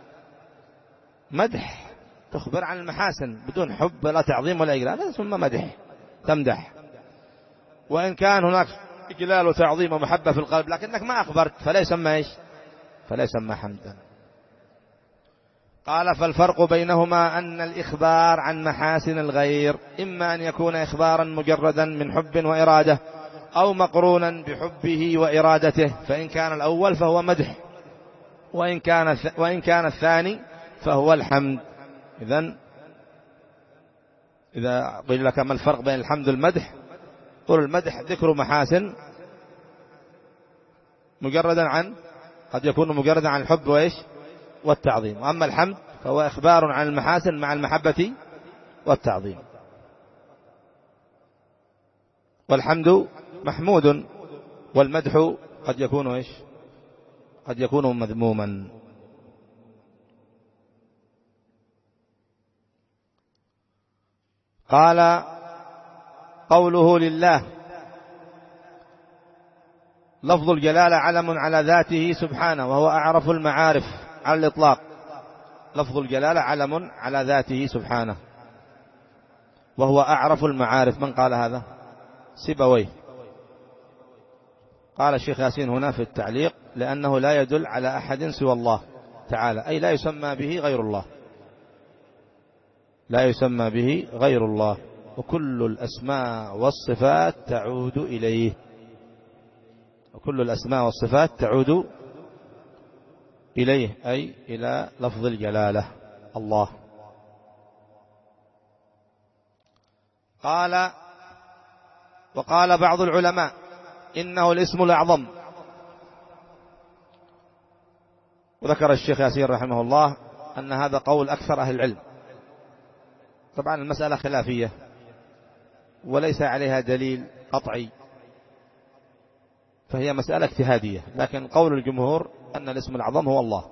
مدح، تخبر عن المحاسن بدون حب ولا تعظيم ولا إجلال، هذا يسمى مدح، تمدح. وإن كان هناك إجلال وتعظيم ومحبة في القلب لكنك ما أخبرت فلا يسمى إيش؟ فلا يسمى حمدا. قال فالفرق بينهما أن الإخبار عن محاسن الغير إما أن يكون إخبارا مجردا من حب وإرادة أو مقرونا بحبه وإرادته، فإن كان الأول فهو مدح، وإن كان وإن كان الثاني فهو الحمد. إذن إذا قيل لك ما الفرق بين الحمد والمدح؟ قل المدح ذكر محاسن مجردا عن، قد يكون مجردا عن الحب وإيش؟ والتعظيم. وأما الحمد فهو إخبار عن المحاسن مع المحبة والتعظيم. والحمد محمود، والمدح قد يكون إيش؟ قد يكون مذموما. قال قوله لله: لفظ الجلالة علم على ذاته سبحانه وهو أعرف المعارف على الإطلاق. لفظ الجلالة علم على ذاته سبحانه وهو أعرف المعارف. من قال هذا؟ سيبويه. قال الشيخ ياسين هنا في التعليق: لأنه لا يدل على أحد سوى الله تعالى، أي لا يسمى به غير الله، لا يسمى به غير الله، وكل الأسماء والصفات تعود إليه، وكل الأسماء والصفات تعود إليه، أي إلى لفظ الجلالة الله. قال: وقال بعض العلماء إنه الاسم الأعظم. وذكر الشيخ ياسين رحمه الله أن هذا قول أكثر أهل العلم. طبعا المسألة خلافية وليس عليها دليل قطعي، فهي مسألة اجتهادية، لكن قول الجمهور أن الاسم الأعظم هو الله،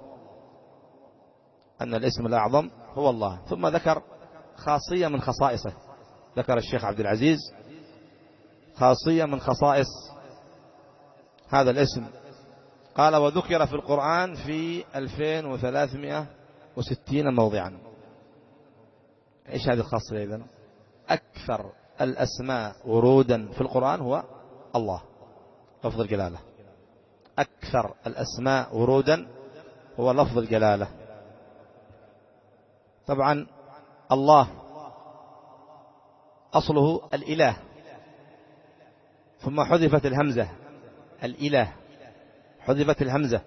أن الاسم الأعظم هو الله. ثم ذكر خاصية من خصائصه، ذكر الشيخ عبد العزيز خاصية من خصائص هذا الاسم. قال: وذكر في القرآن في ألفين وثلاثمائة وستين موضعا. إيش هذه الخاصية إذن؟ أكثر الأسماء ورودا في القرآن هو الله، لفظ الجلالة. أكثر الأسماء ورودا هو لفظ الجلالة. طبعا الله أصله الإله، ثم حذفت الهمزة، الإله حذفت الهمزة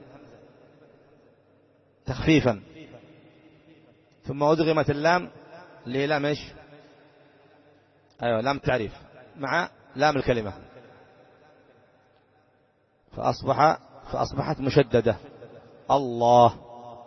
تخفيفا، ثم أدغمت اللام اللي هي لام إيش؟ أيوة، لام التعريف مع لام الكلمة، فأصبح فأصبحت مشددة الله.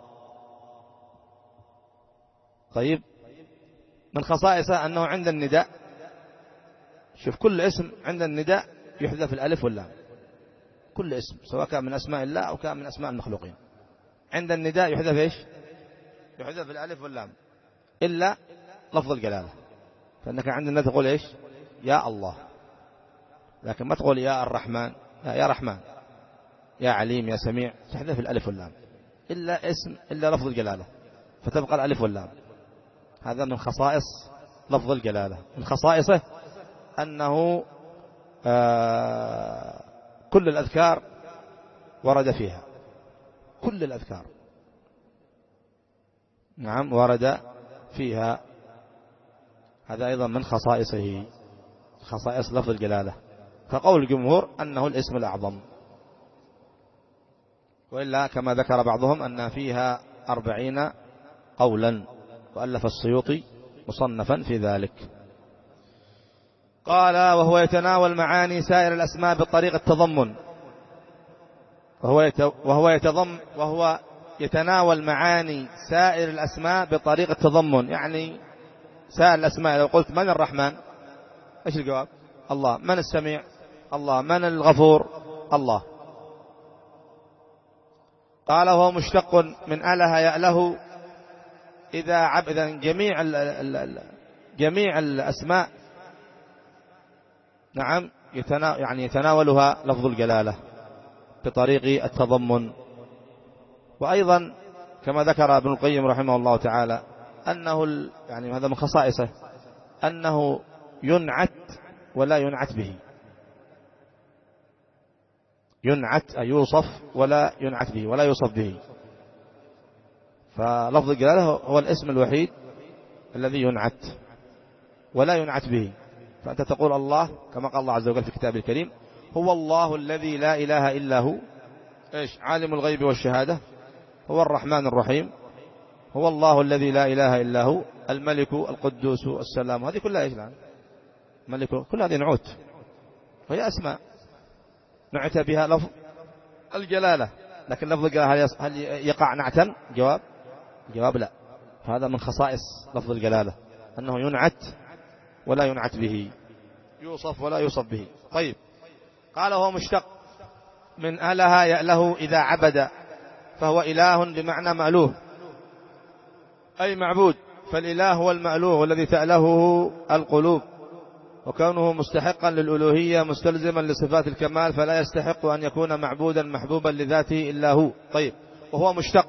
طيب، من خصائصه أنه عند النداء، شوف كل اسم عند النداء يحذف الألف واللام، كل اسم سواء كان من أسماء الله أو كان من أسماء المخلوقين، عند النداء يحذف إيش؟ يحذف الألف واللام، إلا لفظ الجلالة. فإنك عند النداء تقول إيش؟ يا الله، لكن ما تقول يا الرحمن، لا، يا رحمن، يا عليم، يا سميع، تحذف الألف واللام، إلا اسم إلا لفظ الجلالة، فتبقى الألف واللام. هذا من خصائص لفظ الجلالة. من خصائصه أنه آه كل الأذكار ورد فيها، كل الأذكار نعم ورد فيها. هذا أيضا من خصائصه، خصائص لفظ الجلالة. فقول الجمهور أنه الاسم الأعظم، وإلا كما ذكر بعضهم أن فيها أربعين قولا، وألف السيوطي مصنفا في ذلك. قال: وهو يتناول معاني سائر الأسماء بطريق التضمن، وهو وهو يتضم وهو يتناول معاني سائر الأسماء بطريق التضمن. يعني سائر الأسماء، لو قلت من الرحمن، إيش الجواب؟ الله. من السميع؟ الله. من الغفور؟ الله. قال: وهو مشتق من أله يأله إذا عب إذا جميع ال ال ال جميع الأسماء نعم يتنا يعني يتناولها لفظ الجلالة بطريق التضمن. وأيضا كما ذكر ابن القيم رحمه الله تعالى أنه يعني هذا من خصائصه أنه ينعت ولا ينعت به، ينعت أي يوصف ولا ينعت به ولا يوصف به. فلفظ الجلالة هو الاسم الوحيد الذي ينعت ولا ينعت به. فأنت تقول الله كما قال الله عز وجل في كتابه الكريم: هو الله الذي لا إله إلا هو إيش؟ عالم الغيب والشهادة، هو الرحمن الرحيم، هو الله الذي لا إله إلا هو الملك القدوس السلام. هذه كلها إيش الآن؟ ملك، كل هذه نعوت وهي أسماء نعت بها لفظ الجلالة. لكن لفظ الجلالة هل يقع نعتا؟ جواب جواب لا. فهذا من خصائص لفظ الجلالة أنه ينعت ولا ينعت به، يوصف ولا يوصف به. طيب، قال: هو مشتق من أله يأله إذا عبد، فهو إله بمعنى مألوه أي معبود. فالإله هو المألوه والذي تألهه القلوب، وكونه مستحقا للألوهية مستلزما لصفات الكمال، فلا يستحق أن يكون معبودا محبوبا لذاته إلا هو. طيب، وهو مشتق،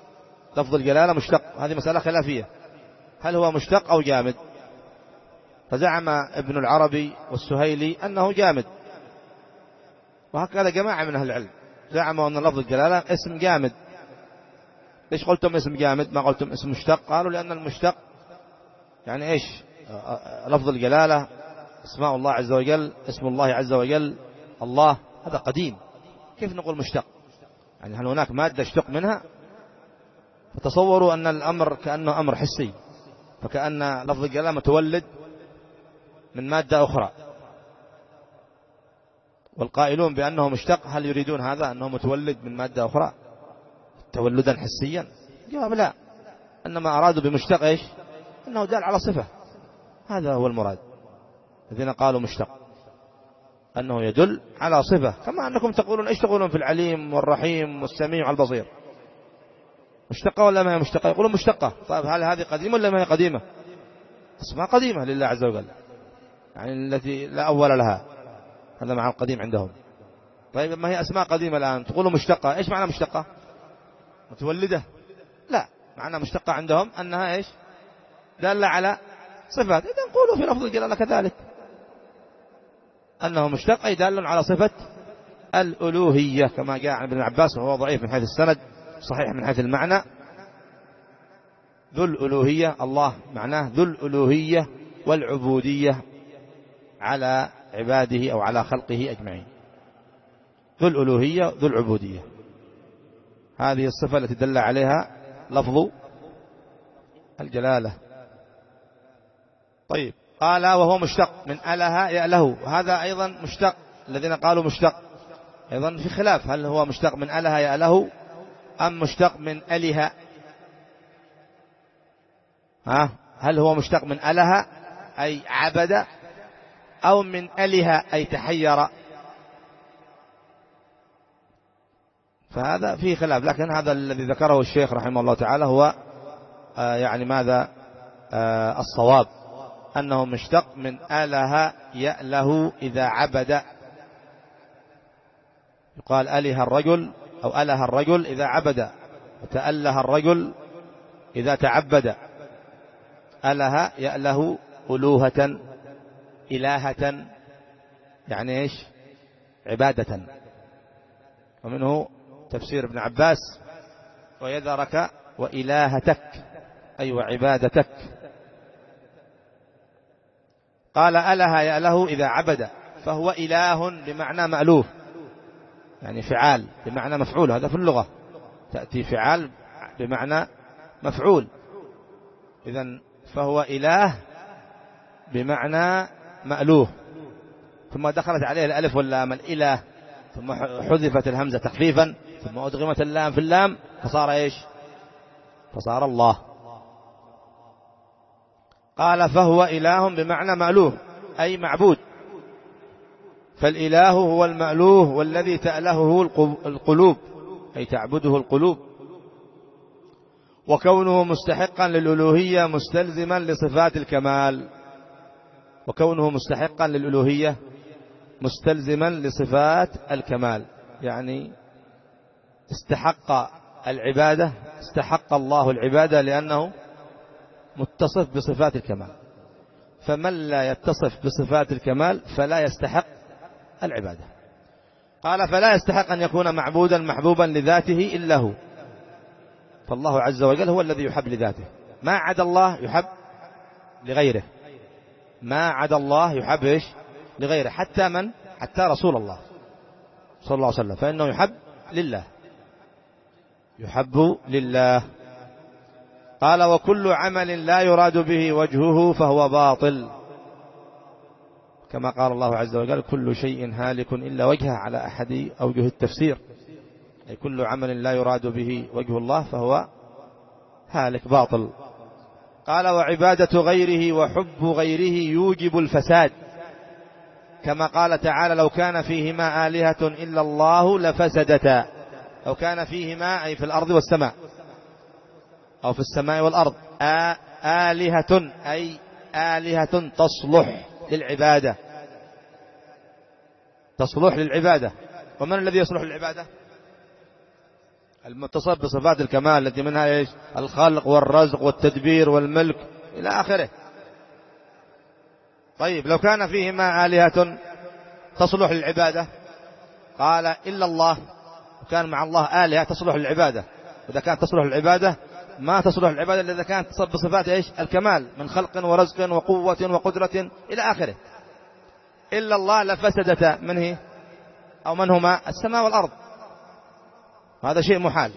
لفظ الجلالة مشتق، هذه مسألة خلافية، هل هو مشتق أو جامد؟ فزعم ابن العربي والسهيلي أنه جامد، وهكذا جماعة من أهل العلم زعموا أن لفظ الجلالة اسم جامد. ليش قلتم اسم جامد ما قلتم اسم مشتق؟ قالوا لأن المشتق يعني إيش؟ لفظ الجلالة اسماء الله عز وجل، اسم الله عز وجل الله، هذا قديم، كيف نقول مشتق؟ يعني هل هناك مادة اشتق منها؟ فتصوروا أن الأمر كأنه أمر حسي، فكأن لفظ الجلالة متولد من مادة أخرى، والقائلون بأنه مشتق هل يريدون هذا أنه متولد من مادة أخرى تولدا حسيا؟ جواب لا، إنما أرادوا بمشتق إيش؟ أنه دال على صفة، هذا هو المراد. الذين قالوا مشتق أنه يدل على صفة، كما أنكم تقولون إيش تقولون في العليم والرحيم والسميع والبصير؟ مشتقة ولا ما هي مشتقة؟ يقولون مشتقة. طيب هل هذه قديمة ولا ما هي قديمة؟ اسمها قديمة لله عز وجل، يعني التي لا أول لها، هذا معنى القديم عندهم. طيب ما هي أسماء قديمة الآن تقولوا مشتقة، إيش معنى مشتقة؟ متولدة؟ لا، معنى مشتقة عندهم أنها إيش؟ دالة على صفات. إذا نقولوا في لفظ الجلالة كذلك أنه مشتق أي دال على صفة الألوهية، كما جاء عن ابن عباس وهو ضعيف من حيث السند، صحيح من حيث المعنى. ذو الألوهية، الله معناه ذو الألوهية والعبودية على عباده أو على خلقه أجمعين. ذو الألوهية ذو العبودية، هذه الصفة التي دل عليها لفظ الجلالة. طيب قال وهو مشتق من أله يأله، هذا أيضا مشتق. الذين قالوا مشتق أيضا في خلاف، هل هو مشتق من أله يأله أم مشتق من أله؟ ها هل هو مشتق من أله أي عبد أو من أله أي تحير؟ فهذا فيه خلاف، لكن هذا الذي ذكره الشيخ رحمه الله تعالى هو آه يعني ماذا آه الصواب، أنه مشتق من أله يأله إذا عبد. يقال أله الرجل أو أله الرجل إذا عبد، وتأله الرجل إذا تعبد. أله يأله ألوهة، إلهة يعني إيش؟ عبادة. ومنه تفسير ابن عباس ويذرك وإلهتك أي وعبادتك. قال أله يأله إذا عبد، فهو إله بمعنى مألوه، يعني فعال بمعنى مفعول، هذا في اللغة تأتي فعال بمعنى مفعول. إذن فهو إله بمعنى مألوه، ثم دخلت عليه الألف واللام الإله، ثم حذفت الهمزة تخفيفا، ثم أدغمت اللام في اللام فصار إيش؟ فصار الله. قال فهو إله بمعنى مألوه أي معبود، فالإله هو المألوه والذي تألهه القلوب أي تعبده القلوب. وكونه مستحقا للألوهية مستلزما لصفات الكمال، وكونه مستحقا للألوهية مستلزما لصفات الكمال، يعني استحق العبادة، استحق الله العبادة لأنه متصف بصفات الكمال، فمن لا يتصف بصفات الكمال فلا يستحق العبادة. قال فلا يستحق أن يكون معبودا محبوبا لذاته إلا هو، فالله عز وجل هو الذي يحب لذاته، ما عدا الله يحب لغيره، ما عدا الله يحب إيش؟ لغيره، حتى من؟ حتى رسول الله صلى الله عليه وسلم فإنه يحب لله، يحب لله. قال وكل عمل لا يراد به وجهه فهو باطل، كما قال الله عز وجل كل شيء هالك إلا وجهه على أحد أوجه التفسير، أي كل عمل لا يراد به وجه الله فهو هالك باطل. قال وعبادة غيره وحب غيره يوجب الفساد، كما قال تعالى لو كان فيهما آلهة إلا الله لفسدتا، لو كان فيهما أي في الأرض والسماء أو في السماء والأرض آلهة أي آلهة تصلح للعبادة، تصلح للعبادة. ومن الذي يصلح للعبادة؟ المتصف بصفات الكمال التي منها إيش؟ الخلق والرزق والتدبير والملك إلى آخره. طيب لو كان فيهما آلهة تصلح للعبادة، قال إلا الله، وكان مع الله آلهة تصلح للعبادة، وإذا كانت تصلح للعبادة ما تصلح للعبادة إلا إذا كانت تصف بصفات إيش؟ الكمال من خلق ورزق وقوة وقدرة إلى آخره. إلا الله لفسدتا، من هي أو من هما؟ السماء والأرض، هذا شيء محال.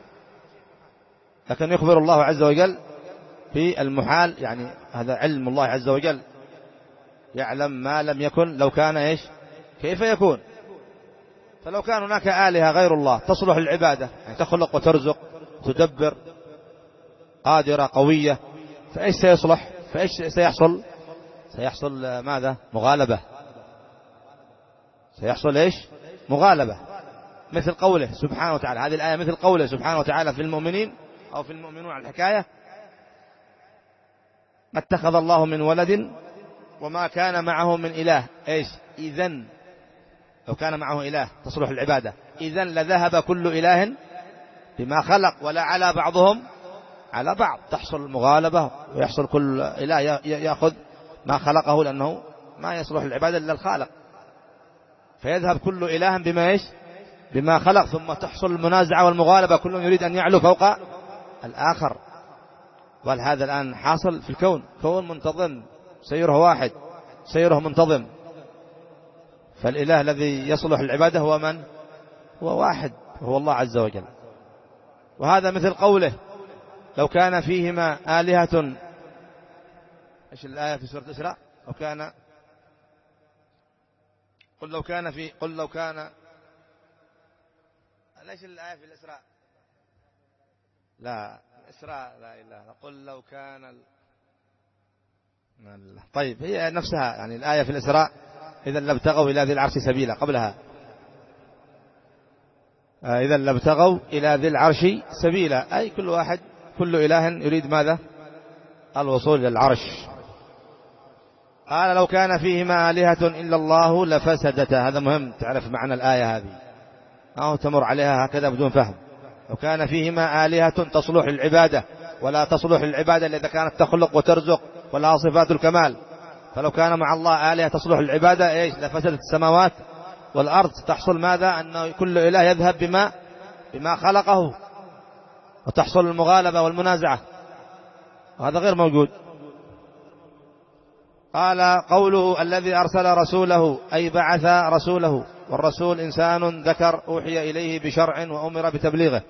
لكن يخبر الله عز وجل في المحال، يعني هذا علم الله عز وجل، يعلم ما لم يكن لو كان إيش كيف يكون. فلو كان هناك آلهة غير الله تصلح للعبادة، يعني تخلق وترزق تدبر قادرة قوية، فإيش سيصلح؟ فإيش سيحصل؟ سيحصل ماذا؟ مغالبة. سيحصل إيش؟ مغالبة، مثل قوله سبحانه وتعالى، هذه الآية مثل قوله سبحانه وتعالى في المؤمنين أو في المؤمنون على الحكاية: ما اتخذ الله من ولد وما كان معه من إله. إيش؟ إذن لو كان معه إله تصلح العبادة، إذن لذهب كل إله بما خلق ولا على بعضهم على بعض، تحصل المغالبة ويحصل كل إله يأخذ ما خلقه، لأنه ما يصلح العبادة إلا الخالق، فيذهب كل إله بما إيش؟ بما خلق، ثم تحصل المنازعة والمغالبة، كل يريد أن يعلو فوق الآخر. وهذا الآن حاصل في الكون، كون منتظم، سيره واحد، سيره منتظم، فالإله الذي يصلح العبادة هو من؟ هو واحد، هو الله عز وجل. وهذا مثل قوله: لو كان فيهما آلهة، ايش الآية في سورة الإسراء؟ لو كان قل لو كان في قل لو كان ليش الآية في الإسراء؟ لا الإسراء لا إله. قل لو كان ال... طيب هي نفسها، يعني الآية في الإسراء: إذا لابتغوا إلى ذي العرش سبيلا، قبلها إذا لابتغوا إلى ذي العرش سبيلا، أي كل واحد كل إله يريد ماذا؟ الوصول إلى العرش. قال: لو كان فيهما آلهة إلا الله لفسدتا. هذا مهم تعرف معنى الآية هذه، أو تمر عليها هكذا بدون فهم. لو كان فيهما آلهة تصلح للعبادة، ولا تصلح للعبادة إذا كانت تخلق وترزق ولها صفات الكمال. فلو كان مع الله آلهة تصلح للعبادة إيش؟ لفسدت السماوات والأرض. تحصل ماذا؟ أن كل إله يذهب بما بما خلقه، وتحصل المغالبة والمنازعة، وهذا غير موجود. قال: قوله الذي أرسل رسوله أي بعث رسوله، والرسول إنسان ذكر أوحي إليه بشرع وأمر بتبليغه.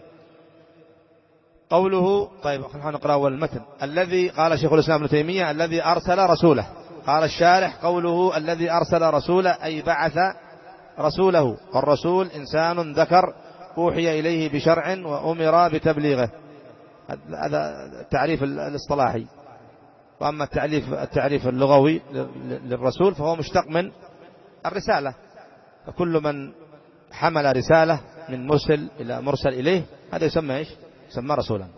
قوله، طيب خلينا نقرأ والمتن. الذي، قال شيخ الإسلام ابن تيمية: الذي أرسل رسوله. قال الشارح: قوله الذي أرسل رسوله أي بعث رسوله، والرسول إنسان ذكر أوحي إليه بشرع وأمر بتبليغه. هذا التعريف الاصطلاحي. وأما التعريف التعريف اللغوي للرسول فهو مشتق من الرسالة، فكل من حمل رسالة من مرسل إلى مرسل إليه هذا يسمى إيش؟ يسمى رسولا،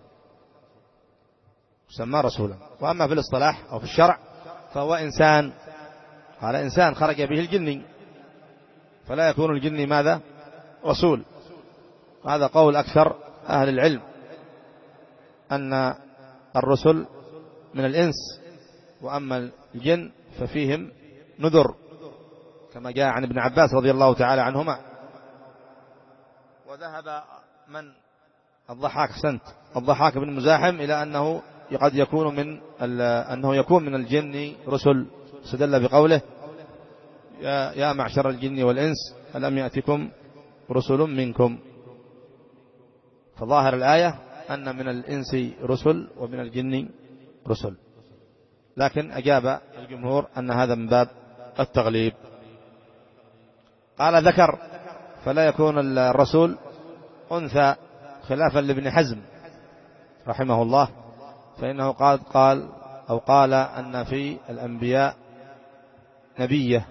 يسمى رسولا. وأما في الاصطلاح أو في الشرع فهو إنسان، قال إنسان خرج به الجني، فلا يكون الجني ماذا؟ رسول. هذا قول أكثر أهل العلم، أن الرسل من الإنس، وأما الجن ففيهم نذر، كما جاء عن ابن عباس رضي الله تعالى عنهما. وذهب من الضحاك حسنت الضحاك بن مزاحم إلى أنه قد يكون من أنه يكون من الجن رسل، استدل بقوله: يا, يا معشر الجن والإنس ألم يأتكم رسل منكم. فظاهر الآية أن من الإنس رسل ومن الجن رسل، لكن أجاب الجمهور أن هذا من باب التغليب. قال: ذكر، فلا يكون الرسول أنثى، خلافا لابن حزم رحمه الله، فإنه قال قال أو قال أن في الأنبياء نبية،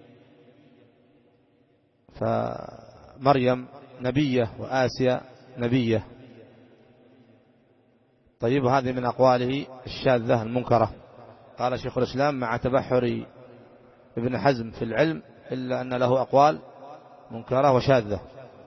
فمريم نبية وآسيا نبية. طيب هذه من أقواله الشاذة المنكرة. قال شيخ الإسلام: مع تبحر ابن حزم في العلم إلا أن له أقوال منكرة وشاذة.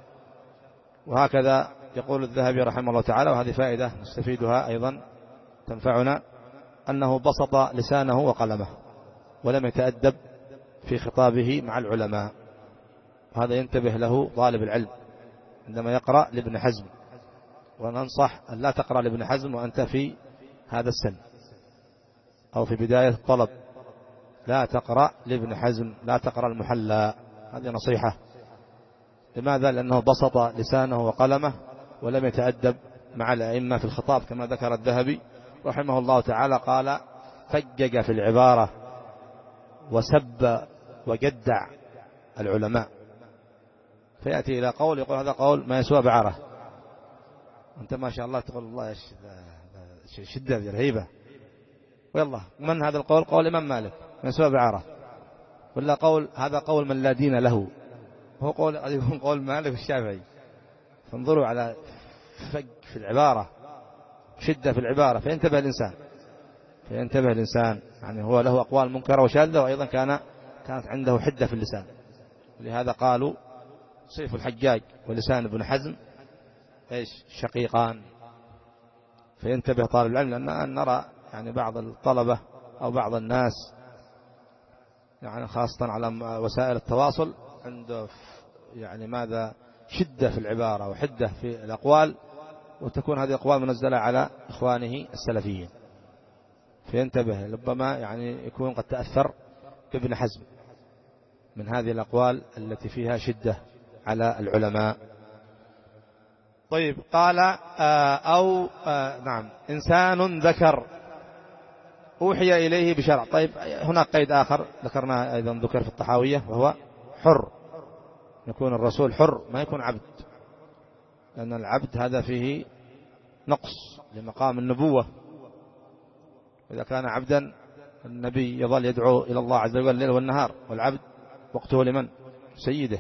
وهكذا يقول الذهبي رحمه الله تعالى، وهذه فائدة نستفيدها أيضا تنفعنا، أنه بسط لسانه وقلمه، ولم يتأدب في خطابه مع العلماء. وهذا ينتبه له طالب العلم عندما يقرأ لابن حزم، وننصح أن لا تقرأ لابن حزم وأنت في هذا السن أو في بداية الطلب. لا تقرأ لابن حزم، لا تقرأ المحلى، هذه نصيحة. لماذا؟ لأنه بسط لسانه وقلمه ولم يتأدب مع الأئمة في الخطاب، كما ذكر الذهبي رحمه الله تعالى، قال فجج في العبارة وسب وجدع العلماء، فيأتي إلى قول يقول هذا قول ما يسوى بعره، أنت ما شاء الله تقول الله شدة رهيبة، ويلا من هذا القول؟ قول الإمام مالك ما يسوى بعره، ولا قول هذا قول من لا دين له، هو قول يكون قول مالك الشافعي. فانظروا على فج في العبارة، شدة في العبارة، فينتبه الإنسان فينتبه الإنسان يعني هو له أقوال منكرة وشاذة، وأيضا كان كانت عنده حدة في اللسان. لهذا قالوا سيف الحجاج ولسان ابن حزم ايش شقيقان. فينتبه طالب العلم، لأن نرى يعني بعض الطلبة أو بعض الناس يعني خاصة على وسائل التواصل عنده يعني ماذا شدة في العبارة وحدة في الأقوال، وتكون هذه الأقوال منزلة على إخوانه السلفيين. فينتبه، ربما يعني يكون قد تأثر بابن حزم من هذه الأقوال التي فيها شدة على العلماء. طيب قال أو نعم إنسان ذكر أوحي إليه بشرع. طيب هناك قيد آخر ذكرناه أيضا ذكر في الطحاوية، وهو حر، يكون الرسول حر ما يكون عبد، لأن العبد هذا فيه نقص لمقام النبوة. إذا كان عبدا النبي يظل يدعو إلى الله عز وجل الليل والنهار، والعبد وقته لمن؟ سيده.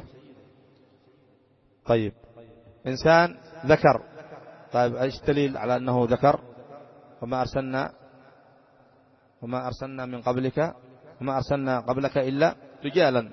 طيب إنسان ذكر، طيب ايش دليل على أنه ذكر؟ وما أرسلنا وما أرسلنا من قبلك وما أرسلنا قبلك إلا رجالا.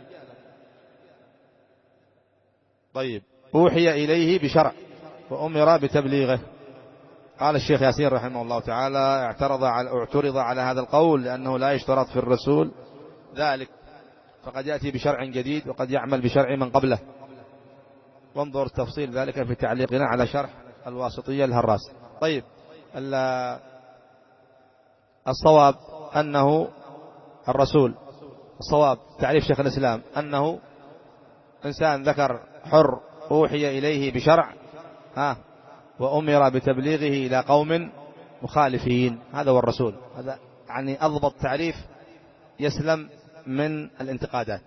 طيب أوحي إليه بشرع وأمر بتبليغه. قال الشيخ ياسين رحمه الله تعالى اعترض على اعترض على هذا القول لأنه لا يشترط في الرسول ذلك، فقد يأتي بشرع جديد وقد يعمل بشرع من قبله. وانظر تفصيل ذلك في تعليقنا على شرح الواسطية الهراس. طيب الصواب أنه الرسول، الصواب تعريف شيخ الإسلام أنه إنسان ذكر حر أوحي إليه بشرع ها وأمر بتبليغه إلى قوم مخالفين، هذا هو الرسول. هذا يعني أضبط تعريف يسلم من الانتقادات.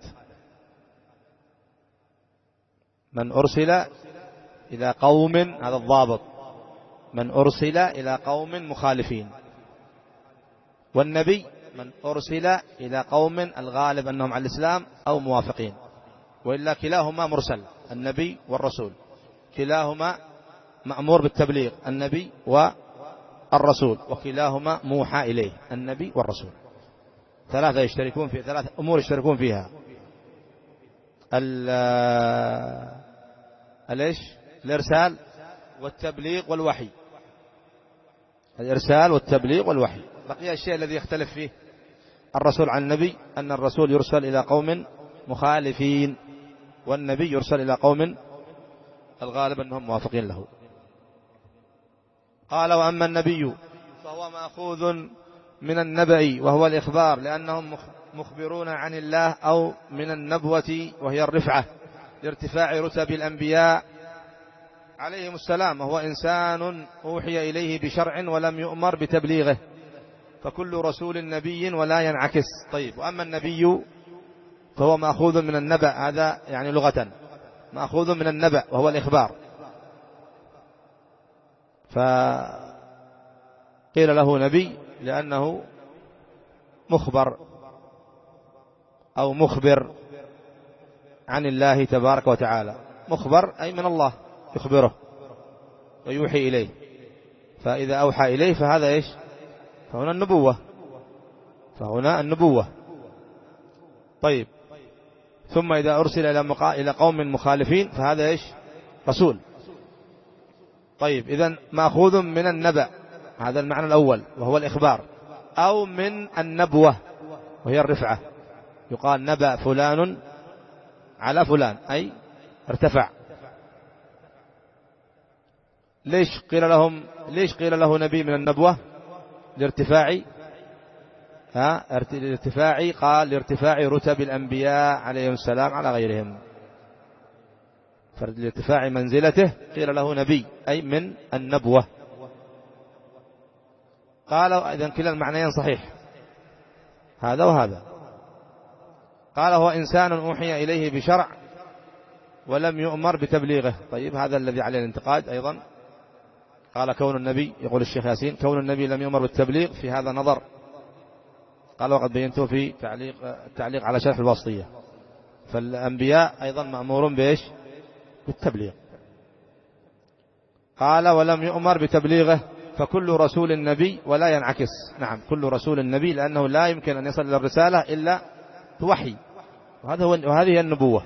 من أرسل إلى قوم، هذا الضابط، من أرسل إلى قوم مخالفين. والنبي من أرسل إلى قوم الغالب أنهم على الإسلام أو موافقين، وإلا كلاهما مرسل، النبي والرسول كلاهما مأمور بالتبليغ، النبي والرسول، وكلاهما موحى إليه، النبي والرسول. ثلاثة يشتركون في ثلاث أمور يشتركون فيها، الإيش الإرسال والتبليغ والوحي. الإرسال والتبليغ والوحي. بقي الشيء الذي يختلف فيه الرسول عن النبي أن الرسول يرسل إلى قوم مخالفين، والنبي يرسل إلى قوم الغالب أنهم موافقين له. قال وأما النبي فهو مأخوذ من النبأ وهو الإخبار، لأنهم مخبرون عن الله، أو من النبوة وهي الرفعة لارتفاع رتب الأنبياء عليهم السلام، وهو إنسان أوحي إليه بشرع ولم يؤمر بتبليغه، فكل رسول نبي ولا ينعكس. طيب وأما النبي فهو مأخوذ من النبأ، هذا يعني لغة مأخوذ من النبأ وهو الإخبار، فقيل له نبي لأنه مخبر أو مخبر عن الله تبارك وتعالى. مخبر أي من الله يخبره ويوحي إليه، فإذا أوحى إليه فهذا إيش؟ فهنا النبوة، فهنا النبوة. طيب ثم إذا أرسل إلى قوم مخالفين فهذا إيش؟ رسول. طيب إذن مأخوذ من النبأ، هذا المعنى الأول وهو الإخبار، أو من النبوة وهي الرفعة. يقال نبأ فلان على فلان أي ارتفع. ليش قيل لهم ليش قيل له نبي من النبوة؟ لارتفاع ها لارتفاع قال لارتفاع رتب الأنبياء عليهم السلام على غيرهم، فلارتفاع منزلته قيل له نبي أي من النبوة. قالوا إذن كلا المعنيين صحيح هذا وهذا. قال هو إنسان أوحي إليه بشرع ولم يؤمر بتبليغه. طيب هذا الذي عليه الانتقاد أيضا. قال كون النبي، يقول الشيخ ياسين، كون النبي لم يؤمر بالتبليغ في هذا نظر. قال وقد بينته في تعليق تعليق على شرح الواسطية. فالأنبياء أيضا مأمورون بإيش؟ بالتبليغ. قال ولم يؤمر بتبليغه، فكل رسول النبي ولا ينعكس. نعم كل رسول النبي، لأنه لا يمكن أن يصل إلى الرسالة إلا بوحي، وهذا هو وهذه هي النبوة.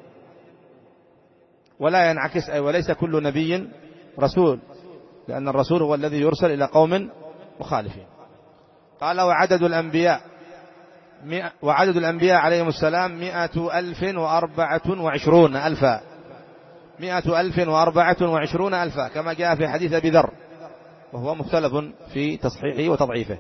ولا ينعكس أي وليس كل نبي رسول، لأن الرسول هو الذي يرسل إلى قوم مخالفين. قال وعدد الأنبياء وعدد الأنبياء عليهم السلام مئة ألف وأربعة وعشرون ألفا مئة ألف وأربعة وعشرون ألفا كما جاء في حديث أبي ذر، وهو مختلف في تصحيحه وتضعيفه،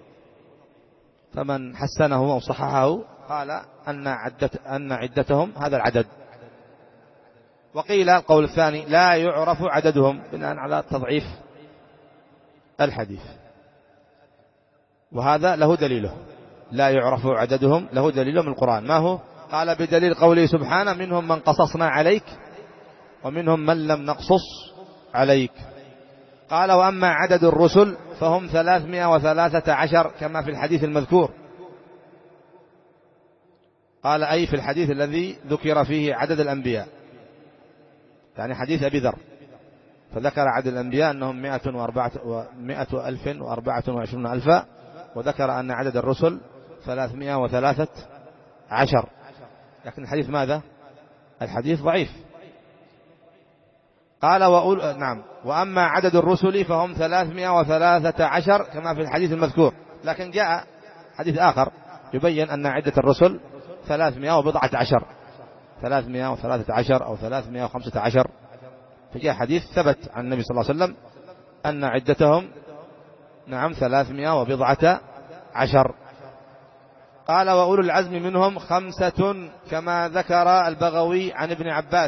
فمن حسنه أو صححه قال أن عدة أن عدتهم هذا العدد. وقيل القول الثاني لا يعرف عددهم بناء على تضعيف الحديث، وهذا له دليله. لا يعرف عددهم له دليله من القرآن. ما هو؟ قال بدليل قوله سبحانه منهم من قصصنا عليك ومنهم من لم نقصص عليك. قال وأما عدد الرسل فهم ثلاثمائة وثلاثة عشر كما في الحديث المذكور. قال أي في الحديث الذي ذكر فيه عدد الأنبياء، يعني حديث أبي ذر، فذكر عدد الأنبياء أنهم مئة ألف وأربعة وعشرون ألفا، وذكر أن عدد الرسل ثلاثمائة وثلاثة عشر. لكن الحديث ماذا؟ الحديث ضعيف. قال وأول نعم وأما عدد الرسل فهم ثلاثمائة وثلاثة عشر كما في الحديث المذكور. لكن جاء حديث آخر يبين أن عدة الرسل ثلاثمائة وبضعة عشر، ثلاثمائة وثلاثة عشر أو ثلاثمائة وخمسة عشر. فجاء حديث ثبت عن النبي صلى الله عليه وسلم أن عدتهم نعم ثلاثمائة وبضعة عشر. قال وأولو العزم منهم خمسة كما ذكر البغوي عن ابن عباس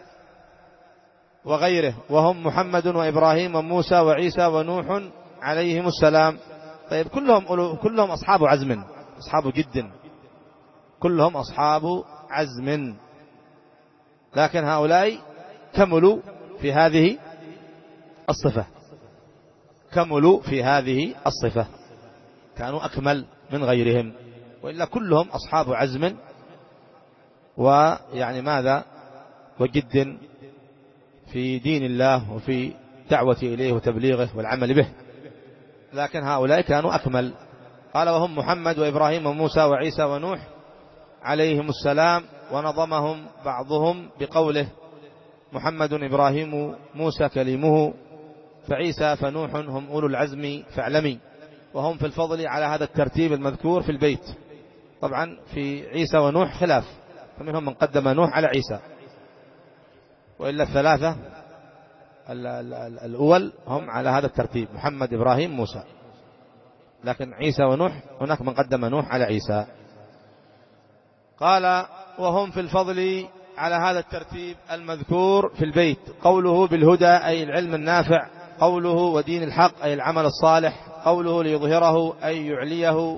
وغيره، وهم محمد وإبراهيم وموسى وعيسى ونوح عليهم السلام. طيب كلهم كلهم أصحاب عزم، أصحاب جد، كلهم أصحاب عزم، لكن هؤلاء كملوا في هذه الصفة، كملوا في هذه الصفة، كانوا أكمل من غيرهم، وإلا كلهم أصحاب عزم ويعني ماذا وجد في دين الله وفي دعوة إليه وتبليغه والعمل به، لكن هؤلاء كانوا أكمل. قال وهم محمد وإبراهيم وموسى وعيسى ونوح عليهم السلام، ونظمهم بعضهم بقوله محمد إبراهيم موسى كليمه، فعيسى فنوح هم أولو العزم فاعلمي، وهم في الفضل على هذا الترتيب المذكور في البيت. طبعا في عيسى ونوح خلاف، فمنهم من قدم نوح على عيسى، وإلا الثلاثة الأول هم على هذا الترتيب محمد إبراهيم موسى، لكن عيسى ونوح هناك من قدم نوح على عيسى. قال وهم في الفضل على هذا الترتيب المذكور في البيت. قوله بالهدى أي العلم النافع، قوله ودين الحق أي العمل الصالح، قوله ليظهره أي يعليه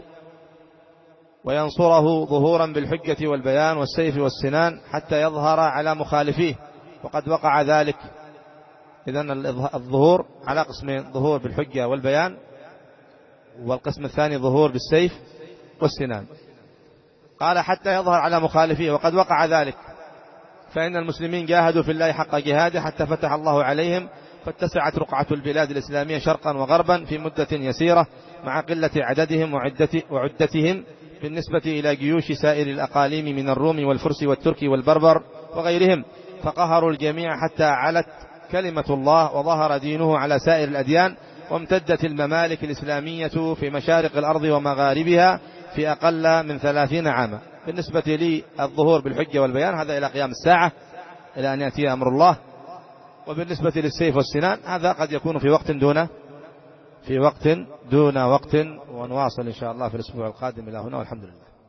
وينصره ظهورا بالحجة والبيان والسيف والسنان حتى يظهر على مخالفيه، وقد وقع ذلك. إذن الظهور على قسمين، ظهور بالحجة والبيان، والقسم الثاني ظهور بالسيف والسنان. قال حتى يظهر على مخالفيه، وقد وقع ذلك، فإن المسلمين جاهدوا في الله حق جهاده حتى فتح الله عليهم، فاتسعت رقعة البلاد الإسلامية شرقا وغربا في مدة يسيرة، مع قلة عددهم وعدتهم بالنسبة إلى جيوش سائر الأقاليم من الروم والفرس والترك والبربر وغيرهم، فقهروا الجميع حتى علت كلمة الله وظهر دينه على سائر الأديان، وامتدت الممالك الإسلامية في مشارق الأرض ومغاربها في أقل من ثلاثين عاما. بالنسبة لي الظهور بالحجة والبيان هذا إلى قيام الساعة، إلى أن يأتي أمر الله. وبالنسبة للسيف والسنان هذا قد يكون في وقت دون في وقت دون وقت. ونواصل إن شاء الله في الأسبوع القادم. إلى هنا والحمد لله.